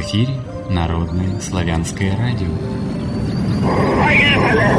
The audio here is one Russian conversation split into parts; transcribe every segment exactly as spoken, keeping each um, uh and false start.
эфире Народное славянское радио. Поехали!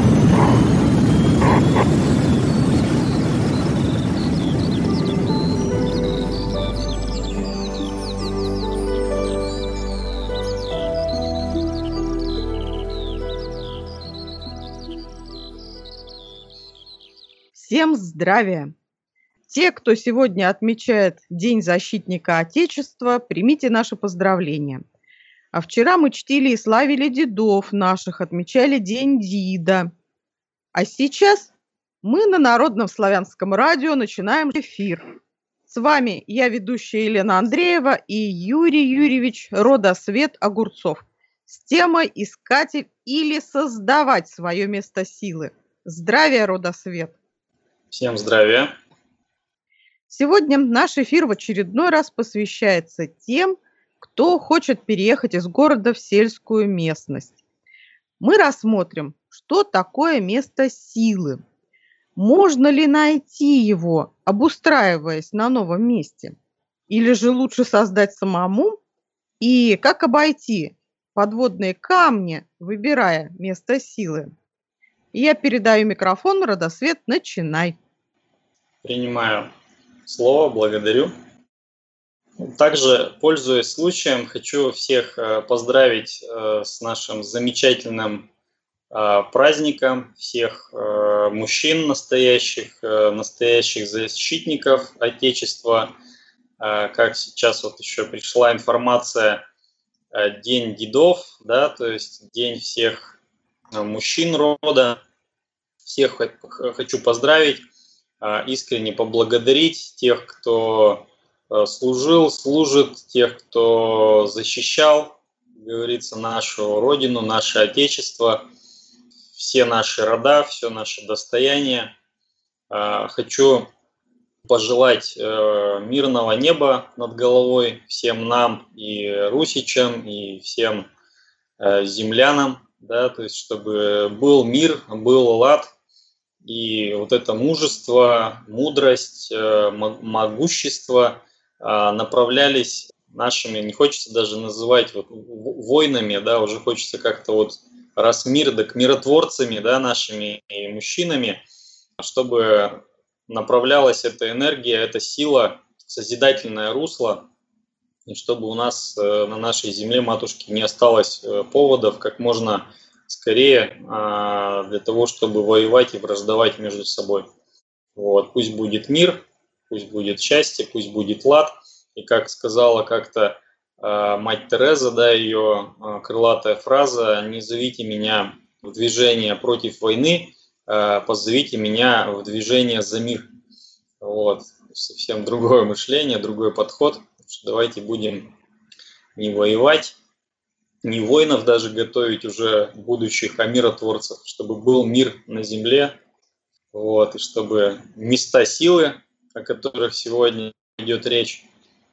Всем здравия! Те, кто сегодня отмечает День защитника Отечества, примите наши поздравления. А вчера мы чтили и славили дедов наших, отмечали День Дида. А сейчас мы на Народном славянском радио начинаем эфир. С вами я, ведущая Елена Андреева, и Юрий Юрьевич Родосвет Огурцов с темой «Искатель или создавать свое место силы». Здравия, Родосвет! Всем здравия! Сегодня наш эфир в очередной раз посвящается тем, кто хочет переехать из города в сельскую местность. Мы рассмотрим, что такое место силы. Можно ли найти его, обустраиваясь на новом месте? Или же лучше создать самому? И как обойти подводные камни, выбирая место силы? Я передаю микрофон, Родосвет, начинай. Принимаю слово, благодарю. Также, пользуясь случаем, хочу всех поздравить с нашим замечательным праздником, всех мужчин настоящих, настоящих защитников Отечества. Как сейчас вот еще пришла информация, День дедов, да, то есть День всех мужчин рода. Всех хочу поздравить, искренне поблагодарить тех, кто служил, служит, тех, кто защищал, как говорится, нашу родину, наше Отечество, все наши рода, все наше достояние. Хочу пожелать мирного неба над головой всем нам, и русичам, и всем землянам, да, то есть чтобы был мир, был лад. И вот это мужество, мудрость, могущество направлялись нашими, не хочется даже называть вот войнами, да, уже хочется как-то вот раз мир, да к миротворцами, да, нашими и мужчинами, чтобы направлялась эта энергия, эта сила, созидательное русло, и чтобы у нас на нашей земле, матушки, не осталось поводов как можно скорее для того, чтобы воевать и враждовать между собой. Вот. Пусть будет мир, пусть будет счастье, пусть будет лад. И как сказала как-то мать Тереза, да, ее крылатая фраза: «Не зовите меня в движение против войны, позовите меня в движение за мир». Вот. Совсем другое мышление, другой подход. Давайте будем не воевать, не воинов даже готовить уже будущих, а миротворцев, чтобы был мир на земле, вот, и чтобы места силы, о которых сегодня идет речь,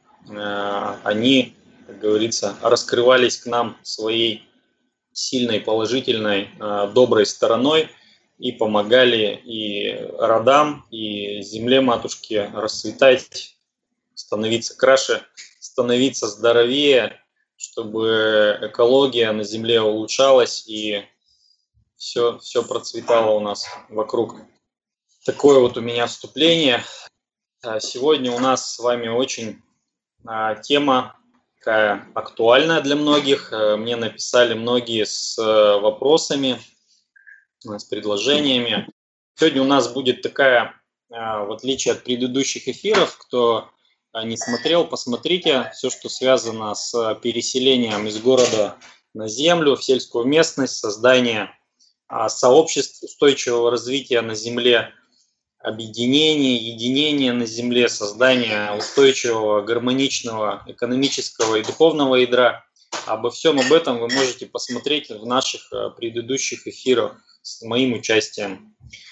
они, как говорится, раскрывались к нам своей сильной, положительной, доброй стороной и помогали и родам, и земле матушке расцветать, становиться краше, становиться здоровее, чтобы экология на Земле улучшалась и все, все процветало у нас вокруг. Такое вот у меня вступление. Сегодня у нас с вами очень а, тема такая актуальная для многих. Мне написали многие с вопросами, с предложениями. Сегодня у нас будет такая, а, в отличие от предыдущих эфиров, кто не смотрел, посмотрите, все, что связано с переселением из города на землю, в сельскую местность, создание сообществ устойчивого развития на земле, объединение, единение на земле, создание устойчивого, гармоничного экономического и духовного ядра. Обо всем об этом вы можете посмотреть в наших предыдущих эфирах с моим участием.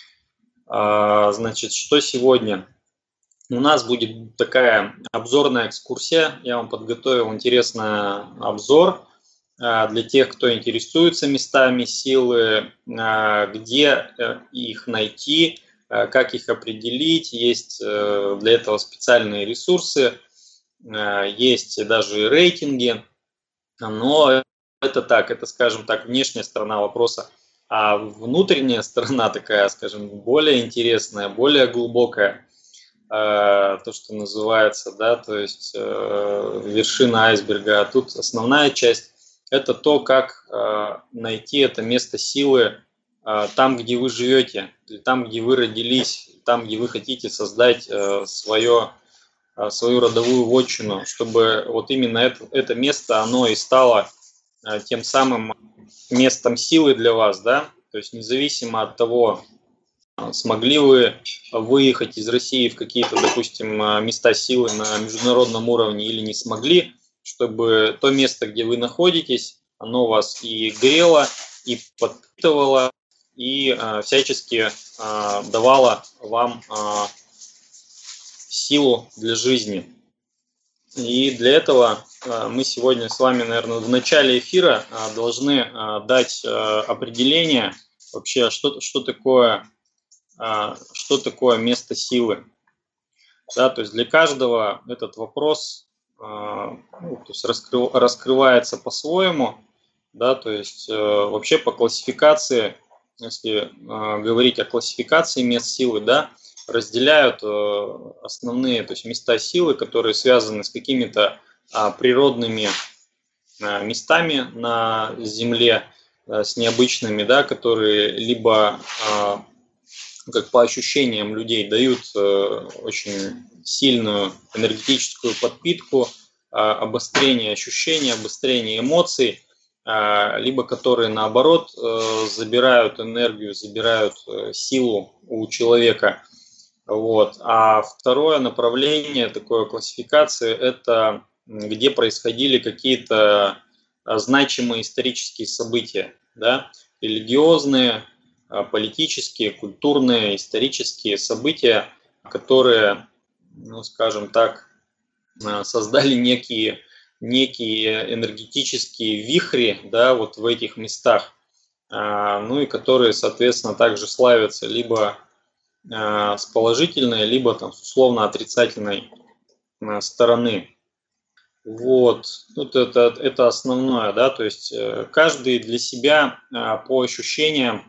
Значит, что сегодня? У нас будет такая обзорная экскурсия. Я вам подготовил интересный обзор для тех, кто интересуется местами силы, где их найти, как их определить. Есть для этого специальные ресурсы, есть даже рейтинги. Но это так, это, скажем так, внешняя сторона вопроса. А внутренняя сторона такая, скажем, более интересная, более глубокая, то, что называется, да, то есть вершина айсберга. А тут основная часть – это то, как найти это место силы там, где вы живете, там, где вы родились, там, где вы хотите создать свое, свою родовую вотчину, чтобы вот именно это, это место, оно и стало тем самым местом силы для вас, да, то есть независимо от того, смогли вы выехать из России в какие-то, допустим, места силы на международном уровне или не смогли, чтобы то место, где вы находитесь, оно вас и грело, и подпитывало, и э, всячески э, давало вам э, силу для жизни. И для этого э, мы сегодня с вами, наверное, в начале эфира э, должны э, дать э, определение вообще, что, что такое что такое место силы. Да, то есть для каждого этот вопрос ну, то есть раскрыв, раскрывается по-своему. Да, то есть вообще по классификации, если говорить о классификации мест силы, да, разделяют основные, то есть места силы, которые связаны с какими-то природными местами на Земле, с необычными, да, которые либо как по ощущениям людей дают э, очень сильную энергетическую подпитку, э, обострение ощущений, обострение эмоций, э, либо которые наоборот э, забирают энергию, забирают э, силу у человека. Вот. А второе направление такой классификации – это где происходили какие-то значимые исторические события, да, религиозные, политические, культурные, исторические события, которые, ну, скажем так, создали некие, некие энергетические вихри, да, вот в этих местах, ну и которые, соответственно, также славятся либо с положительной, либо там, с условно отрицательной стороны. Вот, вот это, это основное, да, то есть каждый для себя по ощущениям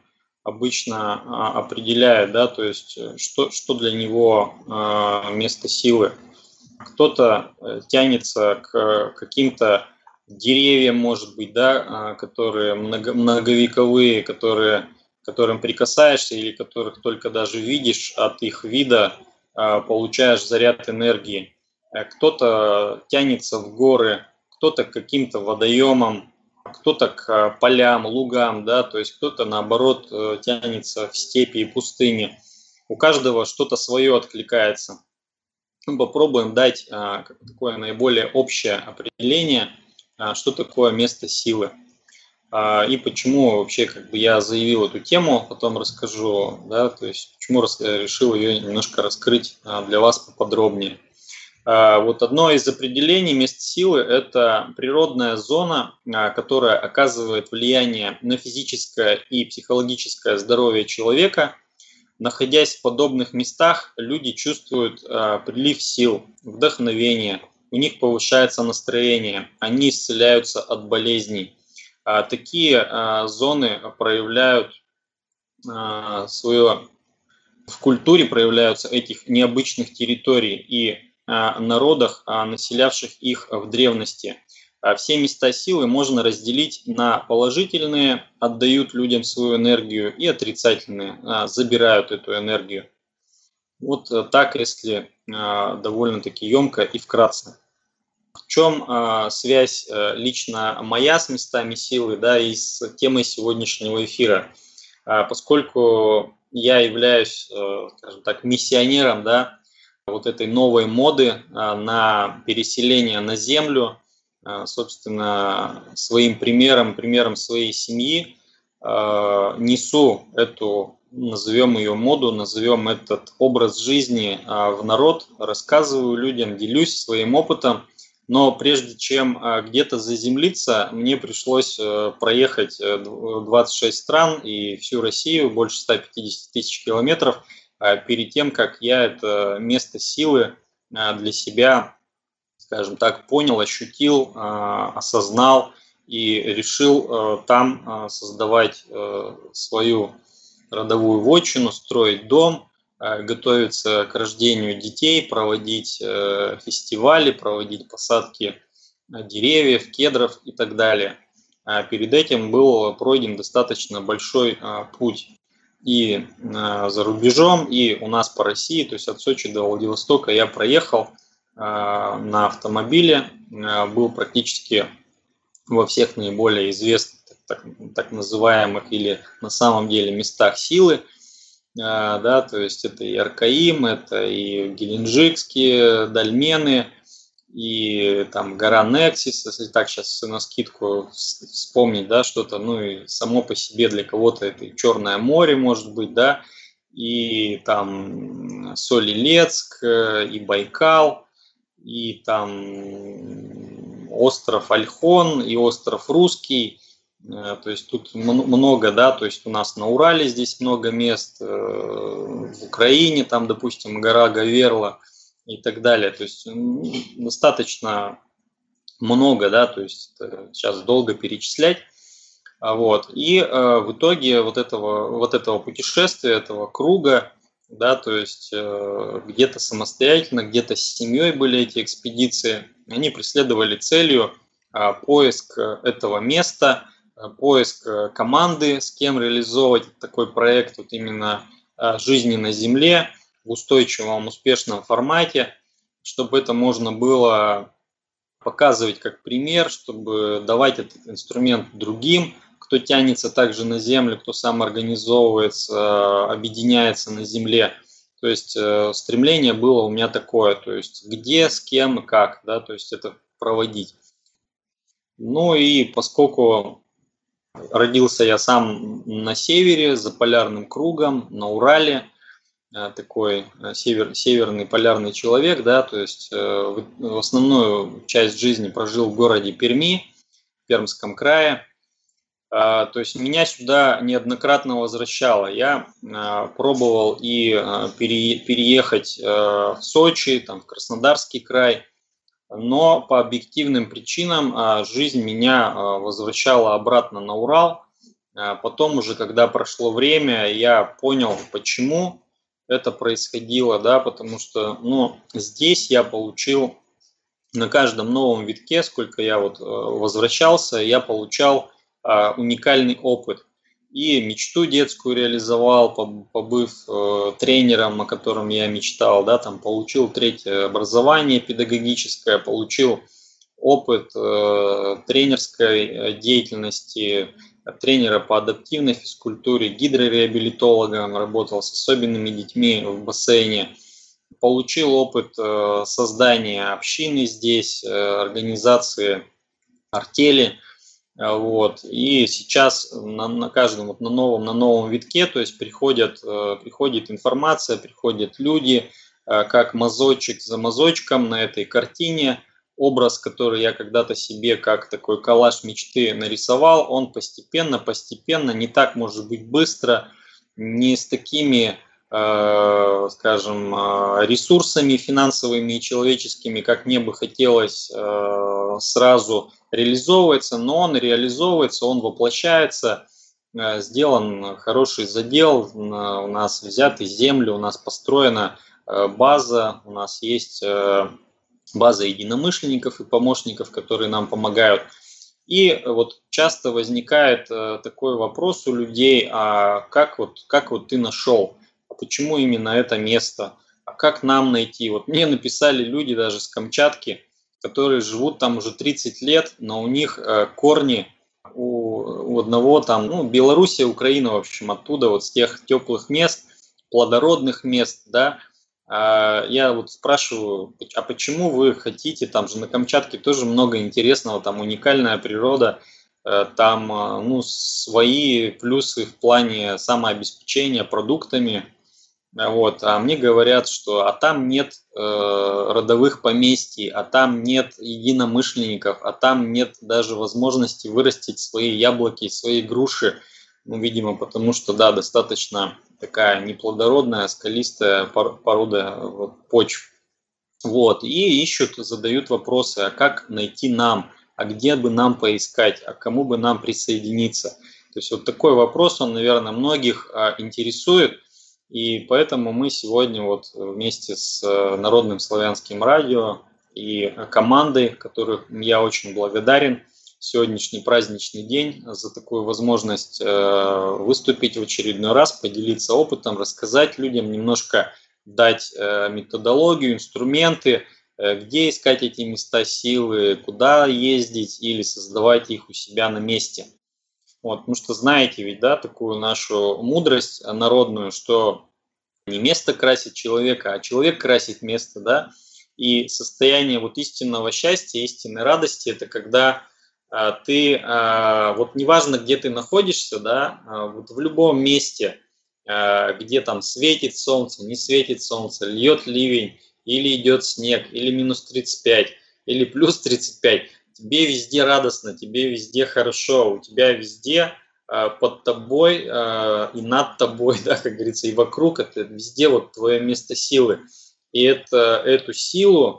обычно определяет, да, то есть что, что для него место силы. Кто-то тянется к каким-то деревьям, может быть, да, которые много, многовековые, которые, к которым прикасаешься или которых только даже видишь, от их вида получаешь заряд энергии. Кто-то тянется в горы, кто-то к каким-то водоемам, кто-то к полям, лугам, да, то есть кто-то, наоборот, тянется в степи и пустыни. У каждого что-то свое откликается. Мы попробуем дать а, такое наиболее общее определение, а, что такое место силы. А, и почему вообще как бы я заявил эту тему, потом расскажу, да, то есть почему решил ее немножко раскрыть а, для вас поподробнее. Вот одно из определений мест силы – это природная зона, которая оказывает влияние на физическое и психологическое здоровье человека. Находясь в подобных местах, люди чувствуют прилив сил, вдохновение, у них повышается настроение, они исцеляются от болезней. Такие зоны проявляют свое, в культуре проявляются этих необычных территорий и народах, населявших их в древности. Все места силы можно разделить на положительные, отдают людям свою энергию, и отрицательные, забирают эту энергию. Вот так, если довольно-таки емко и вкратце. В чем связь лично моя с местами силы, да, и с темой сегодняшнего эфира? Поскольку я являюсь, скажем так, миссионером, да, вот этой новой моды на переселение на Землю, собственно, своим примером, примером своей семьи несу эту, назовем ее моду, назовем этот образ жизни в народ, рассказываю людям, делюсь своим опытом. Но прежде чем где-то заземлиться, мне пришлось проехать двадцать шесть стран и всю Россию, больше ста пятидесяти тысяч километров, перед тем, как я это место силы для себя, скажем так, понял, ощутил, осознал и решил там создавать свою родовую вотчину, строить дом, готовиться к рождению детей, проводить фестивали, проводить посадки деревьев, кедров и так далее. Перед этим был пройден достаточно большой путь и за рубежом, и у нас по России, то есть от Сочи до Владивостока я проехал на автомобиле, был практически во всех наиболее известных так, так называемых или на самом деле местах силы, да, то есть это и Аркаим, это и Геленджикские дольмены, и там гора Нексис, если так сейчас на скидку вспомнить, да, что-то, ну и само по себе для кого-то это и Черное море может быть, да, и там Соль-Илецк, и Байкал, и там остров Ольхон, и остров Русский, то есть тут много, да, то есть у нас на Урале здесь много мест, в Украине там, допустим, гора Гаверла, и так далее. То есть достаточно много, да, то есть сейчас долго перечислять. Вот. И э, в итоге вот этого, вот этого путешествия, этого круга, да, то есть э, где-то самостоятельно, где-то с семьей были эти экспедиции, они преследовали целью э, поиск этого места, э, поиск команды, с кем реализовывать такой проект, вот именно э, жизни на Земле, в устойчивом, успешном формате, чтобы это можно было показывать как пример, чтобы давать этот инструмент другим, кто тянется также на землю, кто сам организовывается, объединяется на земле. То есть стремление было у меня такое, то есть где, с кем и как, да, то есть это проводить. Ну и поскольку родился я сам на севере, за полярным кругом, на Урале, такой север, северный полярный человек, да, то есть э, в основную часть жизни прожил в городе Перми, в Пермском крае. Э, то есть меня сюда неоднократно возвращало. Я э, пробовал и э, пере, переехать э, в Сочи, там, в Краснодарский край, но по объективным причинам э, жизнь меня э, возвращала обратно на Урал. Э, потом уже, когда прошло время, я понял, почему это происходило, да, потому что, ну, здесь я получил на каждом новом витке, сколько я вот возвращался, я получал а, уникальный опыт. И мечту детскую реализовал, побыв э, тренером, о котором я мечтал, да, там получил третье образование педагогическое, получил опыт э, тренерской деятельности, тренера по адаптивной физкультуре, гидрореабилитологом, работал с особенными детьми в бассейне, получил опыт создания общины здесь, организации артели, вот, и сейчас на, на каждом, вот на новом, на новом витке, то есть приходят, приходит информация, приходят люди, как мазочек за мазочком на этой картине. Образ, который я когда-то себе как такой коллаж мечты нарисовал, он постепенно, постепенно, не так может быть быстро, не с такими, э, скажем, ресурсами финансовыми и человеческими, как мне бы хотелось, э, сразу реализовывается, но он реализовывается, он воплощается, э, сделан хороший задел, у нас взяты земли, у нас построена э, база, у нас есть... Э, база единомышленников и помощников, которые нам помогают. И вот часто возникает э, такой вопрос у людей, а как вот, как вот ты нашел, а почему именно это место, а как нам найти? Вот мне написали люди даже с Камчатки, которые живут там уже тридцать лет, но у них э, корни у, у одного там, ну, Белоруссия, Украина, в общем, оттуда, вот с тех теплых мест, плодородных мест, да. Я вот спрашиваю, а почему вы хотите, там же на Камчатке тоже много интересного, там уникальная природа, там, ну, свои плюсы в плане самообеспечения продуктами, вот, а мне говорят, что а там нет э, родовых поместий, а там нет единомышленников, а там нет даже возможности вырастить свои яблоки, свои груши, ну, видимо, потому что, да, достаточно такая неплодородная, скалистая порода почв. Вот. И ищут, задают вопросы, а как найти нам, а где бы нам поискать, а к кому бы нам присоединиться. То есть вот такой вопрос, он, наверное, многих интересует, и поэтому мы сегодня вот вместе с Народным славянским радио и командой, которой я очень благодарен, сегодняшний праздничный день за такую возможность выступить в очередной раз, поделиться опытом, рассказать людям, немножко дать методологию, инструменты, где искать эти места силы, куда ездить или создавать их у себя на месте. Вот, потому что знаете ведь, да, такую нашу мудрость народную, что не место красит человека, а человек красит место, да. И состояние вот истинного счастья, истинной радости – это когда а, ты, а, вот неважно, где ты находишься, да, а, вот в любом месте, а, где там светит солнце, не светит солнце, льет ливень, или идет снег, или минус тридцать пять, или плюс тридцать пять, тебе везде радостно, тебе везде хорошо, у тебя везде а, под тобой а, и над тобой, да, как говорится, и вокруг, это везде вот твое место силы. И это, эту силу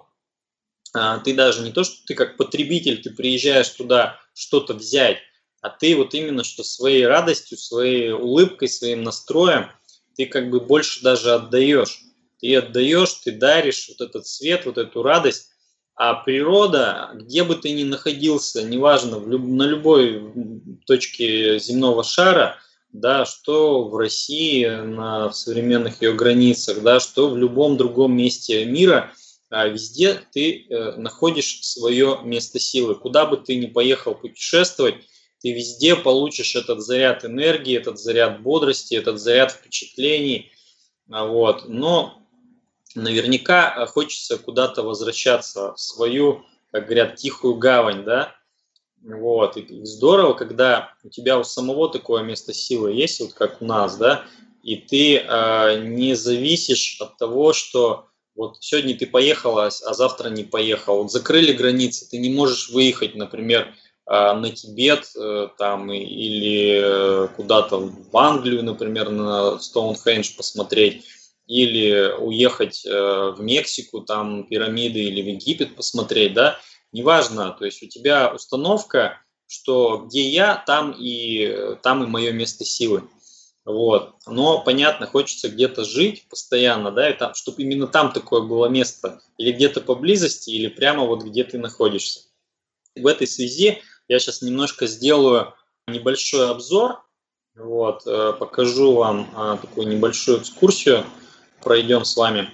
а, ты даже не то, что ты как потребитель, ты приезжаешь туда что-то взять, а ты вот именно что своей радостью, своей улыбкой, своим настроем ты как бы больше даже отдаешь. Ты отдаешь, ты даришь вот этот свет, вот эту радость. А природа, где бы ты ни находился, неважно, в люб, на любой точке земного шара, да, что в России, на, в современных ее границах, да, что в любом другом месте мира, а везде ты э, находишь свое место силы. Куда бы ты ни поехал путешествовать, ты везде получишь этот заряд энергии, этот заряд бодрости, этот заряд впечатлений. Вот. Но наверняка хочется куда-то возвращаться в свою, как говорят, тихую гавань, да. Вот. И здорово, когда у тебя у самого такое место силы есть, вот как у нас, да, и ты э, не зависишь от того, что вот сегодня ты поехал, а завтра не поехал. Вот закрыли границы, ты не можешь выехать, например, э, на Тибет э, там, или э, куда-то в Англию, например, на Стоунхендж посмотреть, или уехать э, в Мексику, там пирамиды, или в Египет посмотреть, да. Неважно, то есть у тебя установка, что где я, там и, там и мое место силы. Вот. Но, понятно, хочется где-то жить постоянно, да, и там, чтобы именно там такое было место, или где-то поблизости, или прямо вот где ты находишься. В этой связи я сейчас немножко сделаю небольшой обзор, вот, покажу вам такую небольшую экскурсию, пройдем с вами.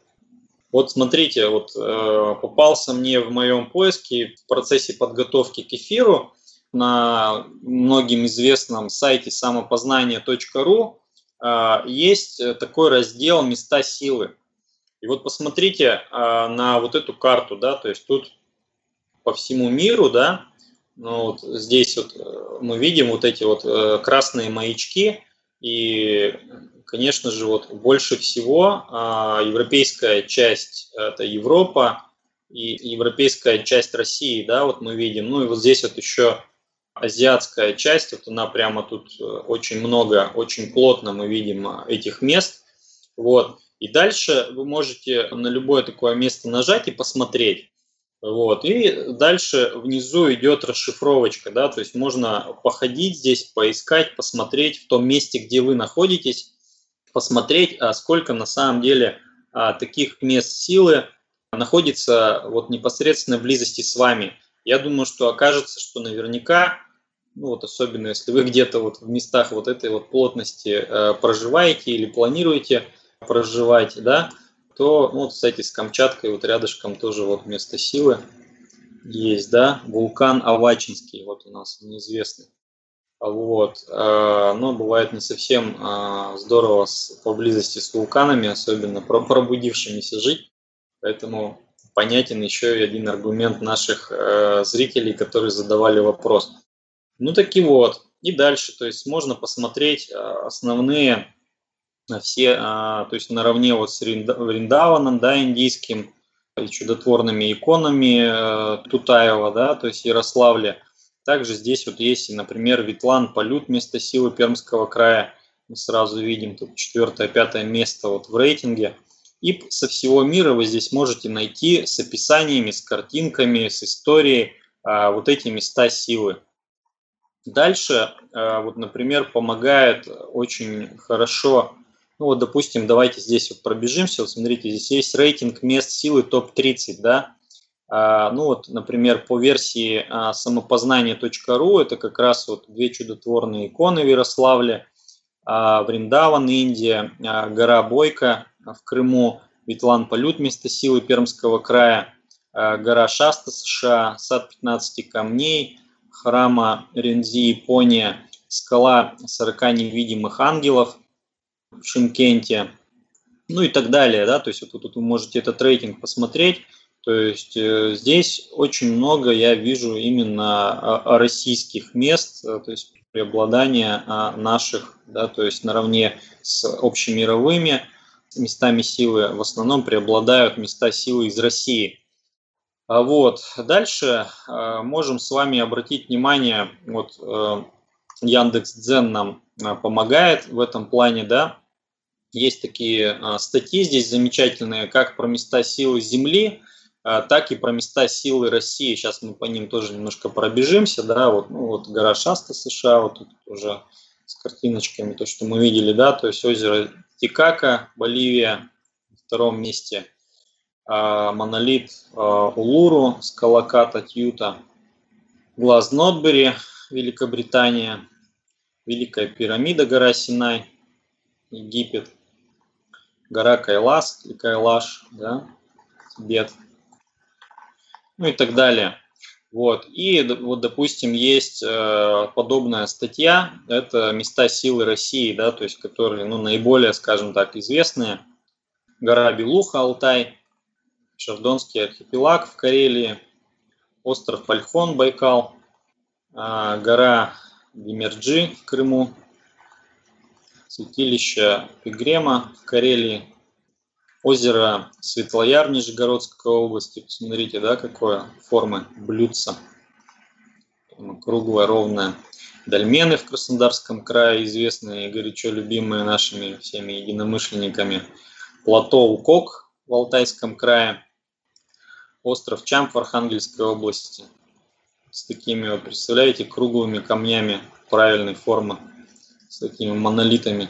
Вот смотрите, вот э, попался мне в моем поиске в процессе подготовки к эфиру на многим известном сайте самопознание точка ру э, есть такой раздел «Места силы». И вот посмотрите э, на вот эту карту, да, то есть тут по всему миру, да, ну вот здесь вот мы видим вот эти вот э, красные маячки, и конечно же, вот больше всего а, европейская часть – это Европа, и европейская часть России, да, вот мы видим. Ну и вот здесь вот еще азиатская часть, вот она прямо тут очень много, очень плотно мы видим этих мест. Вот. И дальше вы можете на любое такое место нажать и посмотреть. Вот. И дальше внизу идет расшифровочка, да, то есть можно походить здесь, поискать, посмотреть в том месте, где вы находитесь, посмотреть, сколько на самом деле таких мест силы находится вот непосредственно в близости с вами. Я думаю, что окажется, что наверняка, ну вот особенно если вы где-то вот в местах вот этой вот плотности проживаете или планируете проживать, да, то, ну, вот, кстати, с Камчаткой вот рядышком тоже вот место силы есть, да, вулкан Авачинский, вот у нас неизвестный. Вот. Но бывает не совсем здорово поблизости с вулканами, особенно пробудившимися жить. Поэтому понятен еще и один аргумент наших зрителей, которые задавали вопрос. Ну таки вот. И дальше, то есть можно посмотреть основные все, то есть наравне вот с Вриндаваном, да, индийским, чудотворными иконами Тутаева, да, то есть Ярославля. Также здесь вот есть, например, Ветлан Полют, место силы Пермского края. Мы сразу видим тут четвертое, пятое место вот в рейтинге. И со всего мира вы здесь можете найти с описаниями, с картинками, с историей вот эти места силы. Дальше, вот, например, помогает очень хорошо, ну вот, допустим, давайте здесь вот пробежимся, вот смотрите, здесь есть рейтинг мест силы топ тридцать, да, ну вот, например, по версии самопознание точка ру, это как раз вот две чудотворные иконы в Ярославле, Вриндаван, Индия, гора Бойко в Крыму, Ветлан Полют, место силы Пермского края, гора Шаста, США, сад пятнадцати камней, храма Рензи, Япония, скала сорока невидимых ангелов в Шымкенте, ну и так далее, да, то есть вот тут вы можете этот рейтинг посмотреть, то есть э, здесь очень много я вижу именно российских мест, то есть преобладание наших, да, то есть наравне с общемировыми местами силы в основном преобладают места силы из России. А вот дальше э, можем с вами обратить внимание, вот э, Яндекс.Дзен нам э, помогает в этом плане, да, есть такие э, статьи здесь замечательные, как про места силы Земли, э, так и про места силы России. Сейчас мы по ним тоже немножко пробежимся, да, вот, ну, вот гора Шаста, США, вот тут уже с картиночками, то, что мы видели, да, то есть озеро Тикака, Боливия, на втором месте. Монолит Улуру, скала Ката, Тьюта, глаз Нотбери, Великобритания, Великая пирамида, гора Синай, Египет, гора Кайлас или Кайлаш, да, Тибет, ну и так далее. Вот. И вот, допустим, есть подобная статья, это места силы России, да, то есть которые, ну, наиболее, скажем так, известные. Гора Белуха, Алтай, Шардонский архипелаг в Карелии, остров Пальхон, Байкал, гора Гимерджи в Крыму, святилище Пигрема в Карелии, озеро Светлояр в Нижегородской области. Посмотрите, да, какое формы блюдца. Круглое, ровное. Дольмены в Краснодарском крае, известные и горячо любимые нашими всеми единомышленниками. Плато Укок в Алтайском крае. Остров Чамп в Архангельской области. С такими, вот, представляете, круглыми камнями правильной формы. С такими монолитами.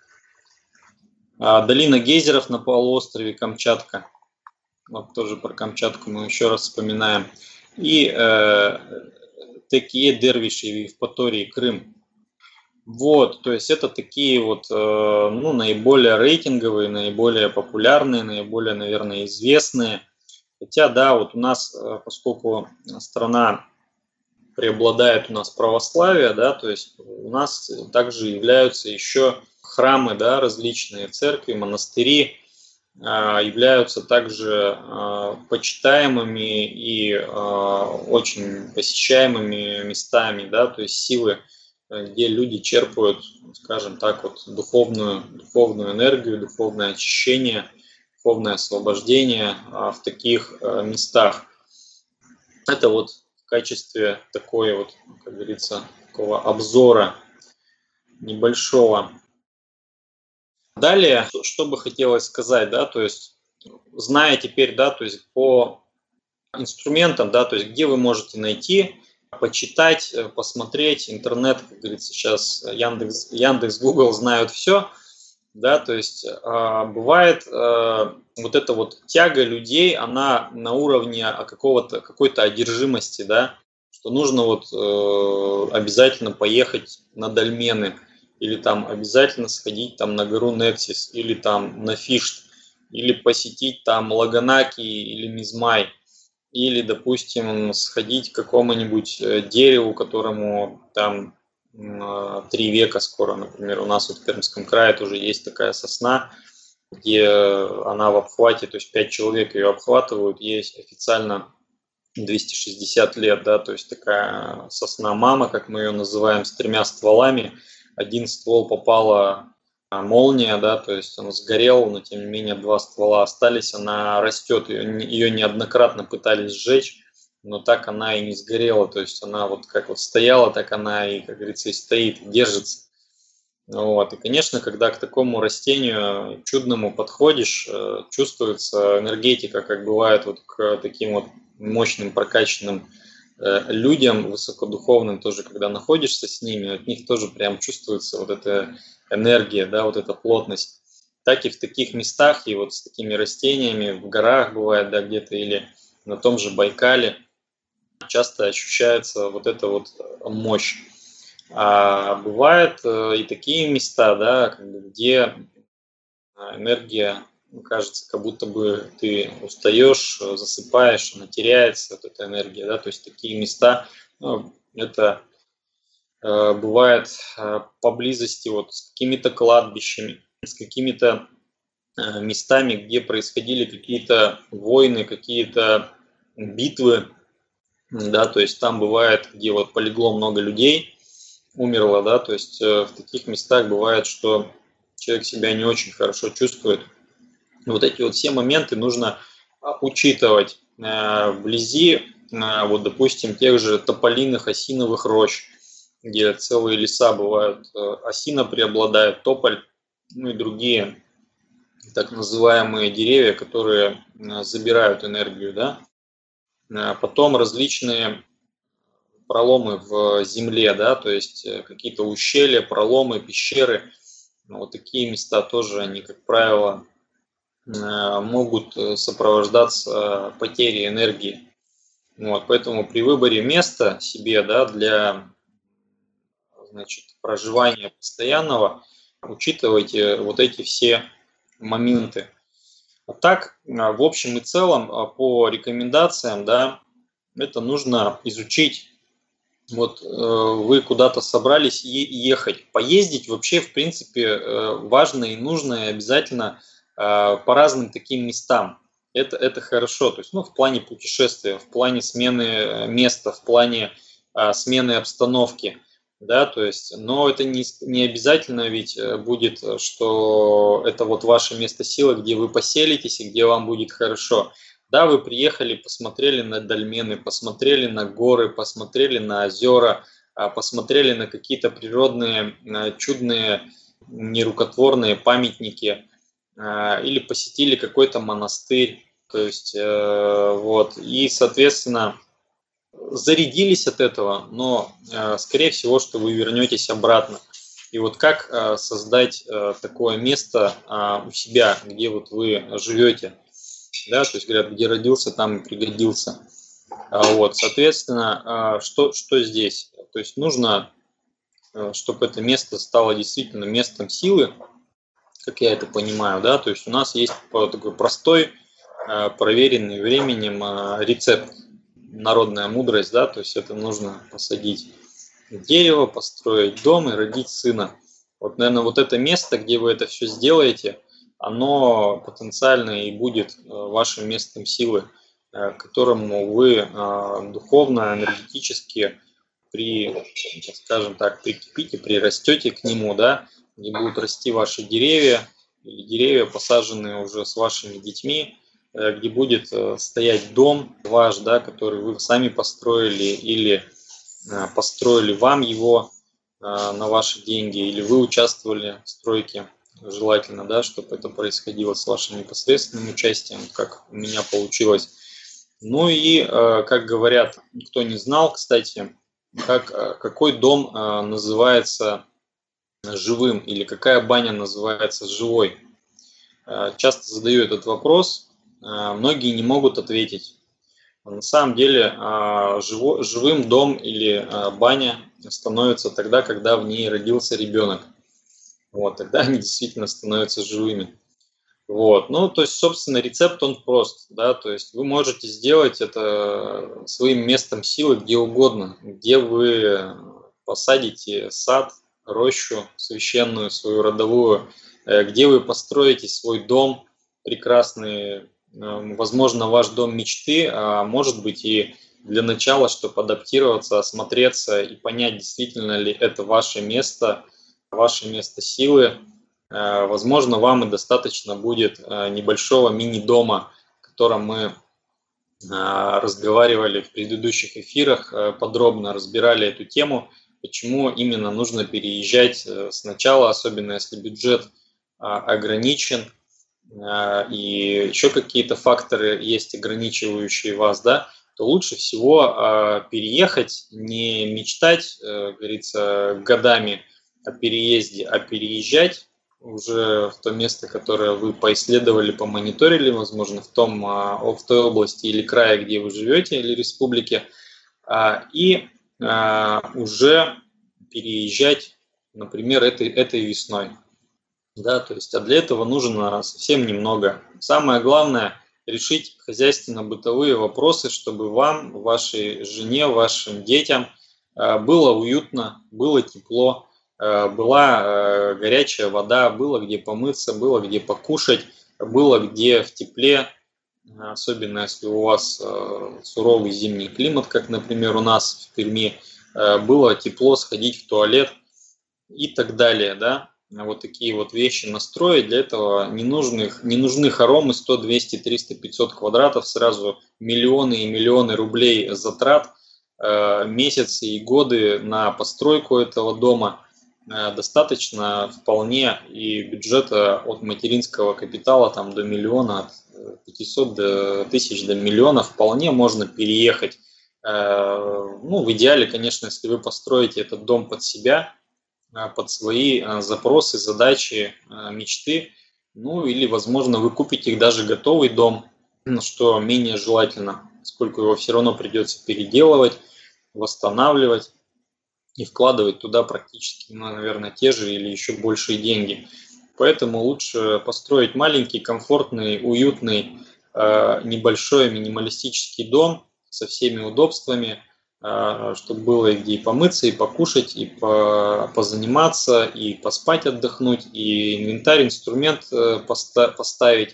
А, долина гейзеров на полуострове Камчатка. Вот тоже про Камчатку мы еще раз вспоминаем. И э, Текие Дервиши в Евпатории, Крым. Вот, то есть это такие вот, э, ну, наиболее рейтинговые, наиболее популярные, наиболее, наверное, известные. Хотя, да, вот у нас, поскольку страна преобладает у нас православие, да, то есть у нас также являются еще храмы, да, различные церкви, монастыри, являются также почитаемыми и очень посещаемыми местами, да, то есть силы, где люди черпают, скажем так, вот духовную, духовную энергию, духовное очищение, духовное освобождение в таких местах. Это вот в качестве такой вот, как говорится, такого обзора небольшого. Далее, что бы хотелось сказать, да, то есть, зная теперь, да, то есть по инструментам, да, то есть где вы можете найти, почитать, посмотреть, интернет, как говорится, сейчас Яндекс, Яндекс, Google знают все, да, то есть бывает вот эта вот тяга людей, она на уровне какого-то, какой-то одержимости, да, что нужно вот обязательно поехать на дольмены, или там обязательно сходить там на гору Нексис, или там на Фишт, или посетить там Лаганаки или Мизмай, или, допустим, сходить к какому-нибудь дереву, которому там три века скоро, например, у нас вот в Пермском крае тоже есть такая сосна, где она в обхвате, то есть пять человек ее обхватывают, есть официально двести шестьдесят лет, да, то есть такая сосна-мама, как мы ее называем, с тремя стволами. Один ствол попала молния, да, то есть он сгорел, но тем не менее два ствола остались, она растет, ее, ее неоднократно пытались сжечь, но так она и не сгорела, то есть она вот как вот стояла, так она и, как говорится, и стоит, и держится. Вот. И, конечно, когда к такому растению чудному подходишь, чувствуется энергетика, как бывает вот к таким вот мощным прокачанным людям высокодуховным тоже, когда находишься с ними, от них тоже прям чувствуется вот эта энергия, да, вот эта плотность. Так и в таких местах, и вот с такими растениями, в горах бывает, да, где-то, или на том же Байкале, часто ощущается вот эта вот мощь. А бывают и такие места, да, где энергия, кажется, как будто бы ты устаешь, засыпаешь, она теряется, вот эта энергия, да, то есть такие места, ну, это э, бывает э, поблизости вот с какими-то кладбищами, с какими-то э, местами, где происходили какие-то войны, какие-то битвы, да, то есть там бывает, где вот полегло много людей, умерло, да, то есть э, в таких местах бывает, что человек себя не очень хорошо чувствует. Вот эти вот все моменты нужно учитывать э, вблизи, э, вот, допустим, тех же тополиных, осиновых рощ, где целые леса бывают, э, осина преобладает, тополь, ну и другие так называемые деревья, которые э, забирают энергию, да. Э, потом различные проломы в земле, да, то есть э, какие-то ущелья, проломы, пещеры, вот такие места тоже, они, как правило, могут сопровождаться потерей энергии. Вот, поэтому при выборе места себе, да, для, значит, проживания постоянного учитывайте вот эти все моменты. А так, в общем и целом, по рекомендациям, да, это нужно изучить. Вот э, вы куда-то собрались ехать, поездить вообще, в принципе, э, важно и нужно, и обязательно э, по разным таким местам. Это, это хорошо, то есть, ну, в плане путешествия, в плане смены места, в плане э, смены обстановки, да, то есть, но это не, не обязательно ведь будет, что это вот ваше место силы, где вы поселитесь и где вам будет хорошо. Да, вы приехали, посмотрели на дольмены, посмотрели на горы, посмотрели на озера, посмотрели на какие-то природные, чудные, нерукотворные памятники, или посетили какой-то монастырь. То есть, вот, и, соответственно, зарядились от этого, но, скорее всего, что вы вернетесь обратно. И вот как создать такое место у себя, где вот вы живете? Да, то есть говорят, где родился, там и пригодился. Вот, соответственно, что, что здесь? То есть нужно, чтобы это место стало действительно местом силы, как я это понимаю, да, то есть у нас есть такой простой, проверенный временем рецепт, народная мудрость, да, то есть это нужно посадить дерево, построить дом и родить сына. Вот, наверное, вот это место, где вы это все сделаете, оно потенциально и будет вашим местом силы, к которому вы духовно, энергетически, при, скажем так, прикипите, прирастете к нему, да, где будут расти ваши деревья, или деревья, посаженные уже с вашими детьми, где будет стоять дом ваш, да, который вы сами построили или построили вам его на ваши деньги, или вы участвовали в стройке. Желательно, да, чтобы это происходило с вашим непосредственным участием, как у меня получилось. Ну и, как говорят, кто не знал, кстати, как, какой дом называется живым или какая баня называется живой. Часто задаю этот вопрос, многие не могут ответить. На самом деле живым дом или баня становится тогда, когда в ней родился ребенок. Вот, тогда они действительно становятся живыми. Вот, ну, то есть, собственно, рецепт, он прост, да, то есть вы можете сделать это своим местом силы где угодно, где вы посадите сад, рощу священную, свою родовую, где вы построите свой дом прекрасный, возможно, ваш дом мечты, а может быть и для начала, чтобы адаптироваться, осмотреться и понять, действительно ли это ваше место, ваше место силы. Возможно, вам и достаточно будет небольшого мини-дома, о котором мы разговаривали в предыдущих эфирах, подробно разбирали эту тему, почему именно нужно переезжать сначала, особенно если бюджет ограничен, и еще какие-то факторы есть ограничивающие вас, да, то лучше всего переехать, не мечтать, говорится, годами о переезде, а переезжать уже в то место, которое вы поисследовали, помониторили, возможно, в, том, в той области или крае, где вы живете, или республике, и уже переезжать, например, этой, этой весной. Да, то есть, а для этого нужно совсем немного. Самое главное – решить хозяйственно-бытовые вопросы, чтобы вам, вашей жене, вашим детям было уютно, было тепло, была горячая вода, было где помыться, было где покушать, было где в тепле, особенно если у вас суровый зимний климат, как, например, у нас в Перми, было тепло сходить в туалет и так далее, да. Вот такие вот вещи настроить. Для этого не нужны, не нужны хоромы сто, двести, триста, пятьсот квадратов, сразу миллионы и миллионы рублей затрат, месяцы и годы на постройку этого дома. Достаточно вполне и бюджета от материнского капитала там, до миллиона, от пятисот до тысяч до миллиона вполне можно переехать. Ну, в идеале, конечно, если вы построите этот дом под себя, под свои запросы, задачи, мечты, ну или, возможно, вы купите их даже готовый дом, что менее желательно, поскольку его все равно придется переделывать, восстанавливать и вкладывать туда практически, ну, наверное, те же или еще большие деньги. Поэтому лучше построить маленький, комфортный, уютный, небольшой, минималистический дом со всеми удобствами, чтобы было и где и помыться, и покушать, и позаниматься, и поспать, отдохнуть, и инвентарь, инструмент поставить.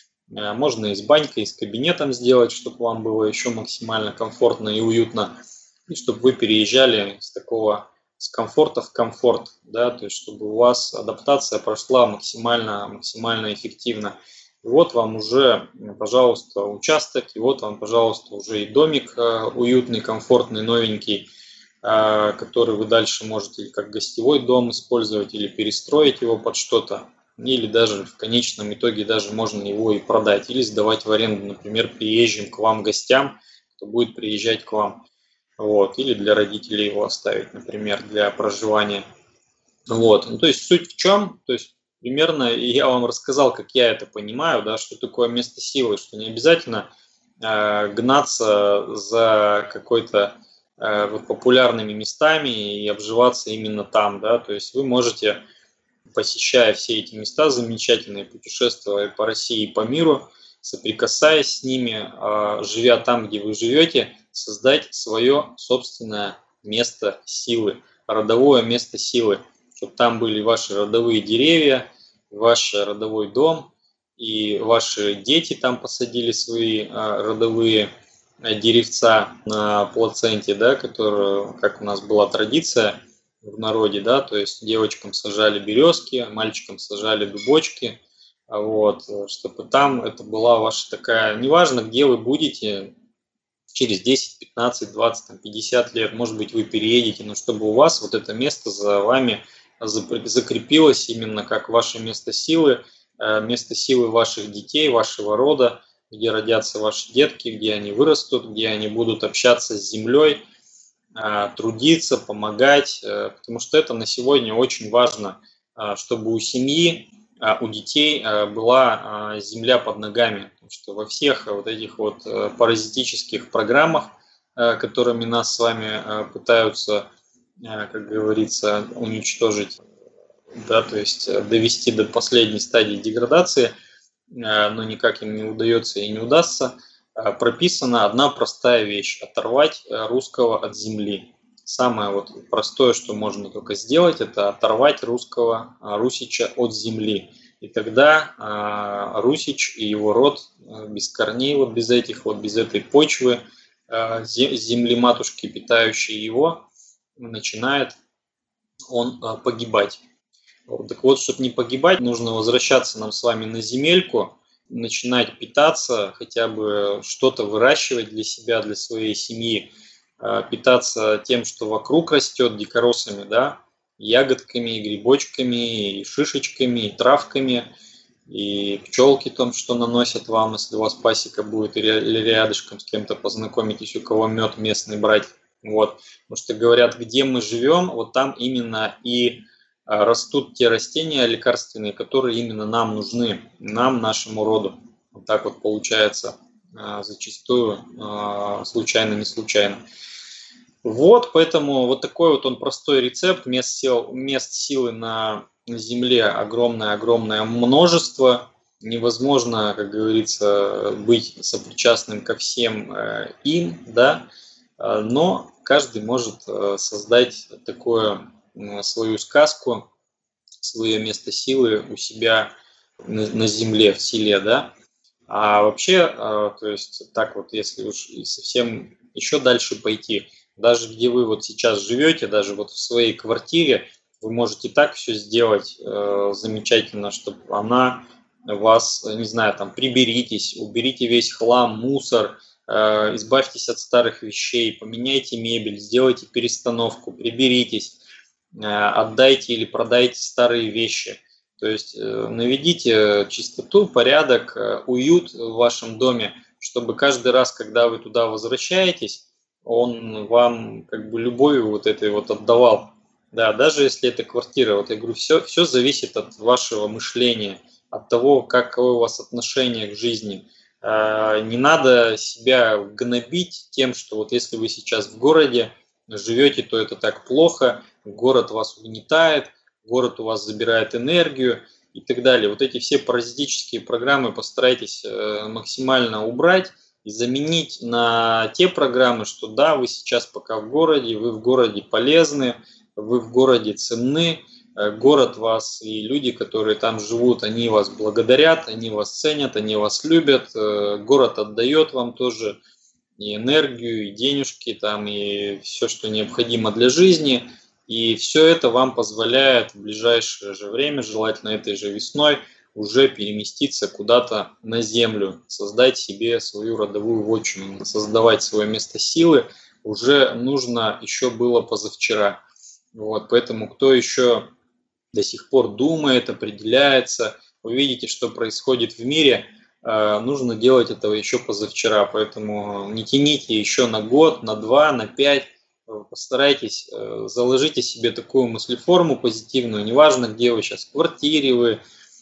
Можно и с банькой, и с кабинетом сделать, чтобы вам было еще максимально комфортно и уютно, и чтобы вы переезжали с такого, с комфорта в комфорт, да, то есть чтобы у вас адаптация прошла максимально, максимально эффективно. И вот вам уже, пожалуйста, участок, и вот вам, пожалуйста, уже и домик уютный, комфортный, новенький, который вы дальше можете как гостевой дом использовать или перестроить его под что-то, или даже в конечном итоге даже можно его и продать, или сдавать в аренду, например, приезжим к вам гостям, кто будет приезжать к вам, вот, или для родителей его оставить, например, для проживания. Вот, ну, то есть суть в чем? То есть примерно я вам рассказал, как я это понимаю, да, что такое место силы, что не обязательно э, гнаться за какой-то э, вот, популярными местами и обживаться именно там, да, то есть вы можете, посещая все эти места замечательные, путешествуя по России и по миру, соприкасаясь с ними, э, живя там, где вы живете, создать свое собственное место силы, родовое место силы, чтобы там были ваши родовые деревья, ваш родовой дом, и ваши дети там посадили свои родовые деревца на плаценте, да, которые, как у нас была традиция в народе, да, то есть девочкам сажали березки, мальчикам сажали дубочки, вот, чтобы там это была ваша такая, неважно, где вы будете через десять, пятнадцать, двадцать, пятьдесят лет, может быть, вы переедете, но чтобы у вас вот это место за вами закрепилось именно как ваше место силы, место силы ваших детей, вашего рода, где родятся ваши детки, где они вырастут, где они будут общаться с землей, трудиться, помогать, потому что это на сегодня очень важно, чтобы у семьи, у детей была земля под ногами, потому что во всех вот этих вот паразитических программах, которыми нас с вами пытаются, как говорится, уничтожить, да, то есть довести до последней стадии деградации, но никак им не удается и не удастся, прописана одна простая вещь – оторвать русского от земли. Самое вот простое, что можно только сделать, это оторвать русского, русича от земли. И тогда русич и его род без корней, вот без этих вот, без этой почвы, земли матушки, питающей его, начинает он погибать. Вот, так вот, чтобы не погибать, нужно возвращаться нам с вами на земельку, начинать питаться, хотя бы что-то выращивать для себя, для своей семьи, питаться тем, что вокруг растет, дикоросами, да, ягодками, и грибочками, и шишечками, и травками, и пчелки том, что наносят вам, если у вас пасека будет, или рядышком с кем-то познакомитесь, у кого мед местный брать. Вот. Потому что говорят, где мы живем, вот там именно и растут те растения лекарственные, которые именно нам нужны, нам, нашему роду. Вот так вот получается зачастую, случайно, не случайно. Вот, поэтому вот такой вот он простой рецепт. Мест, сил, мест силы на Земле огромное-огромное множество. Невозможно, как говорится, быть сопричастным ко всем им, да, но каждый может создать такое, свою сказку, свое место силы у себя на, на Земле, в селе, да. А вообще, то есть так вот, если уж совсем еще дальше пойти, даже где вы вот сейчас живете, даже вот в своей квартире, вы можете так все сделать э, замечательно, чтобы она вас, не знаю, там, приберитесь, уберите весь хлам, мусор, э, избавьтесь от старых вещей, поменяйте мебель, сделайте перестановку, приберитесь, э, отдайте или продайте старые вещи. То есть э, наведите чистоту, порядок, э, уют в вашем доме, чтобы каждый раз, когда вы туда возвращаетесь, он вам как бы любовью вот этой вот отдавал. Да, даже если это квартира, вот я говорю, все, все зависит от вашего мышления, от того, какое у вас отношение к жизни. Не надо себя гнобить тем, что вот если вы сейчас в городе живете, то это так плохо, город вас угнетает, город у вас забирает энергию и так далее. Вот эти все паразитические программы постарайтесь максимально убрать и заменить на те программы, что да, вы сейчас пока в городе, вы в городе полезны, вы в городе ценны, город вас и люди, которые там живут, они вас благодарят, они вас ценят, они вас любят, город отдает вам тоже и энергию, и денежки, там, и все, что необходимо для жизни, и все это вам позволяет в ближайшее же время, желательно этой же весной, уже переместиться куда-то на землю, создать себе свою родовую вотчину, создавать свое место силы уже нужно еще было позавчера. Вот, поэтому кто еще до сих пор думает, определяется, вы видите, что происходит в мире, нужно делать этого еще позавчера, поэтому не тяните еще на год, на два, на пять, постарайтесь, заложите себе такую мыслеформу позитивную, неважно, где вы сейчас, в квартире вы,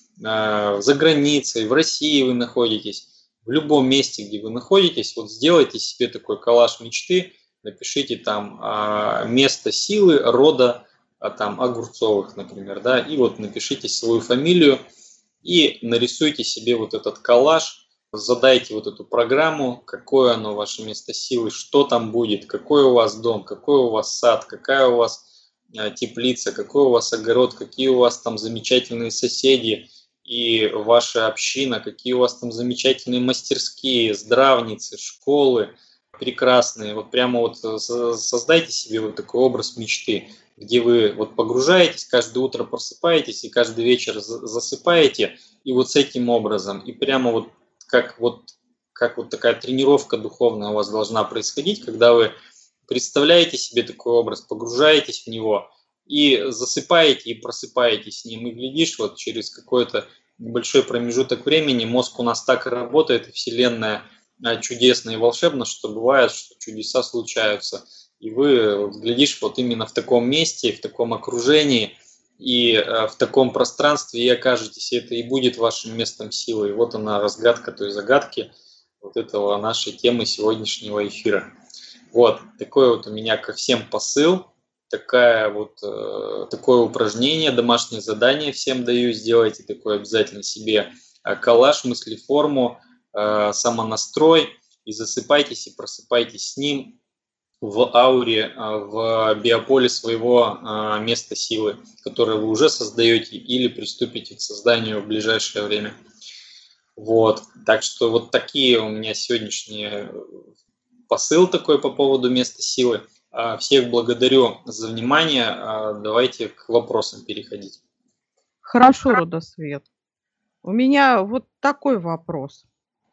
за границей, в России вы находитесь, в любом месте, где вы находитесь, вот сделайте себе такой коллаж мечты, напишите там место силы рода там Огурцовых, например, да, и вот напишите свою фамилию и нарисуйте себе вот этот коллаж, задайте вот эту программу, какое оно ваше место силы, что там будет, какой у вас дом, какой у вас сад, какая у вас теплица, какой у вас огород, какие у вас там замечательные соседи, и ваша община, какие у вас там замечательные мастерские, здравницы, школы прекрасные. Вот прямо вот создайте себе вот такой образ мечты, где вы вот погружаетесь, каждое утро просыпаетесь и каждый вечер засыпаете, и вот с этим образом, и прямо вот как вот, как вот такая тренировка духовная у вас должна происходить, когда вы представляете себе такой образ, погружаетесь в него, и засыпаете, и просыпаетесь с ним, и глядишь, вот через какой-то небольшой промежуток времени мозг у нас так и работает, и Вселенная чудесно и волшебно, что бывает, что чудеса случаются, и вы, глядишь, вот именно в таком месте, в таком окружении, и в таком пространстве и окажетесь, и это и будет вашим местом силы. И вот она, разгадка той загадки вот этого нашей темы сегодняшнего эфира. Вот, такой вот у меня ко всем посыл. Такая вот, э, такое упражнение, домашнее задание всем даю, сделайте такой обязательно себе коллаж, мыслеформу, э, самонастрой и засыпайтесь и просыпайтесь с ним в ауре, в биополе своего э, места силы, которое вы уже создаете или приступите к созданию в ближайшее время. Вот, так что вот такие у меня сегодняшние посыл такой по поводу места силы. Всех благодарю за внимание. Давайте к вопросам переходить. Хорошо, Родосвет. У меня вот такой вопрос.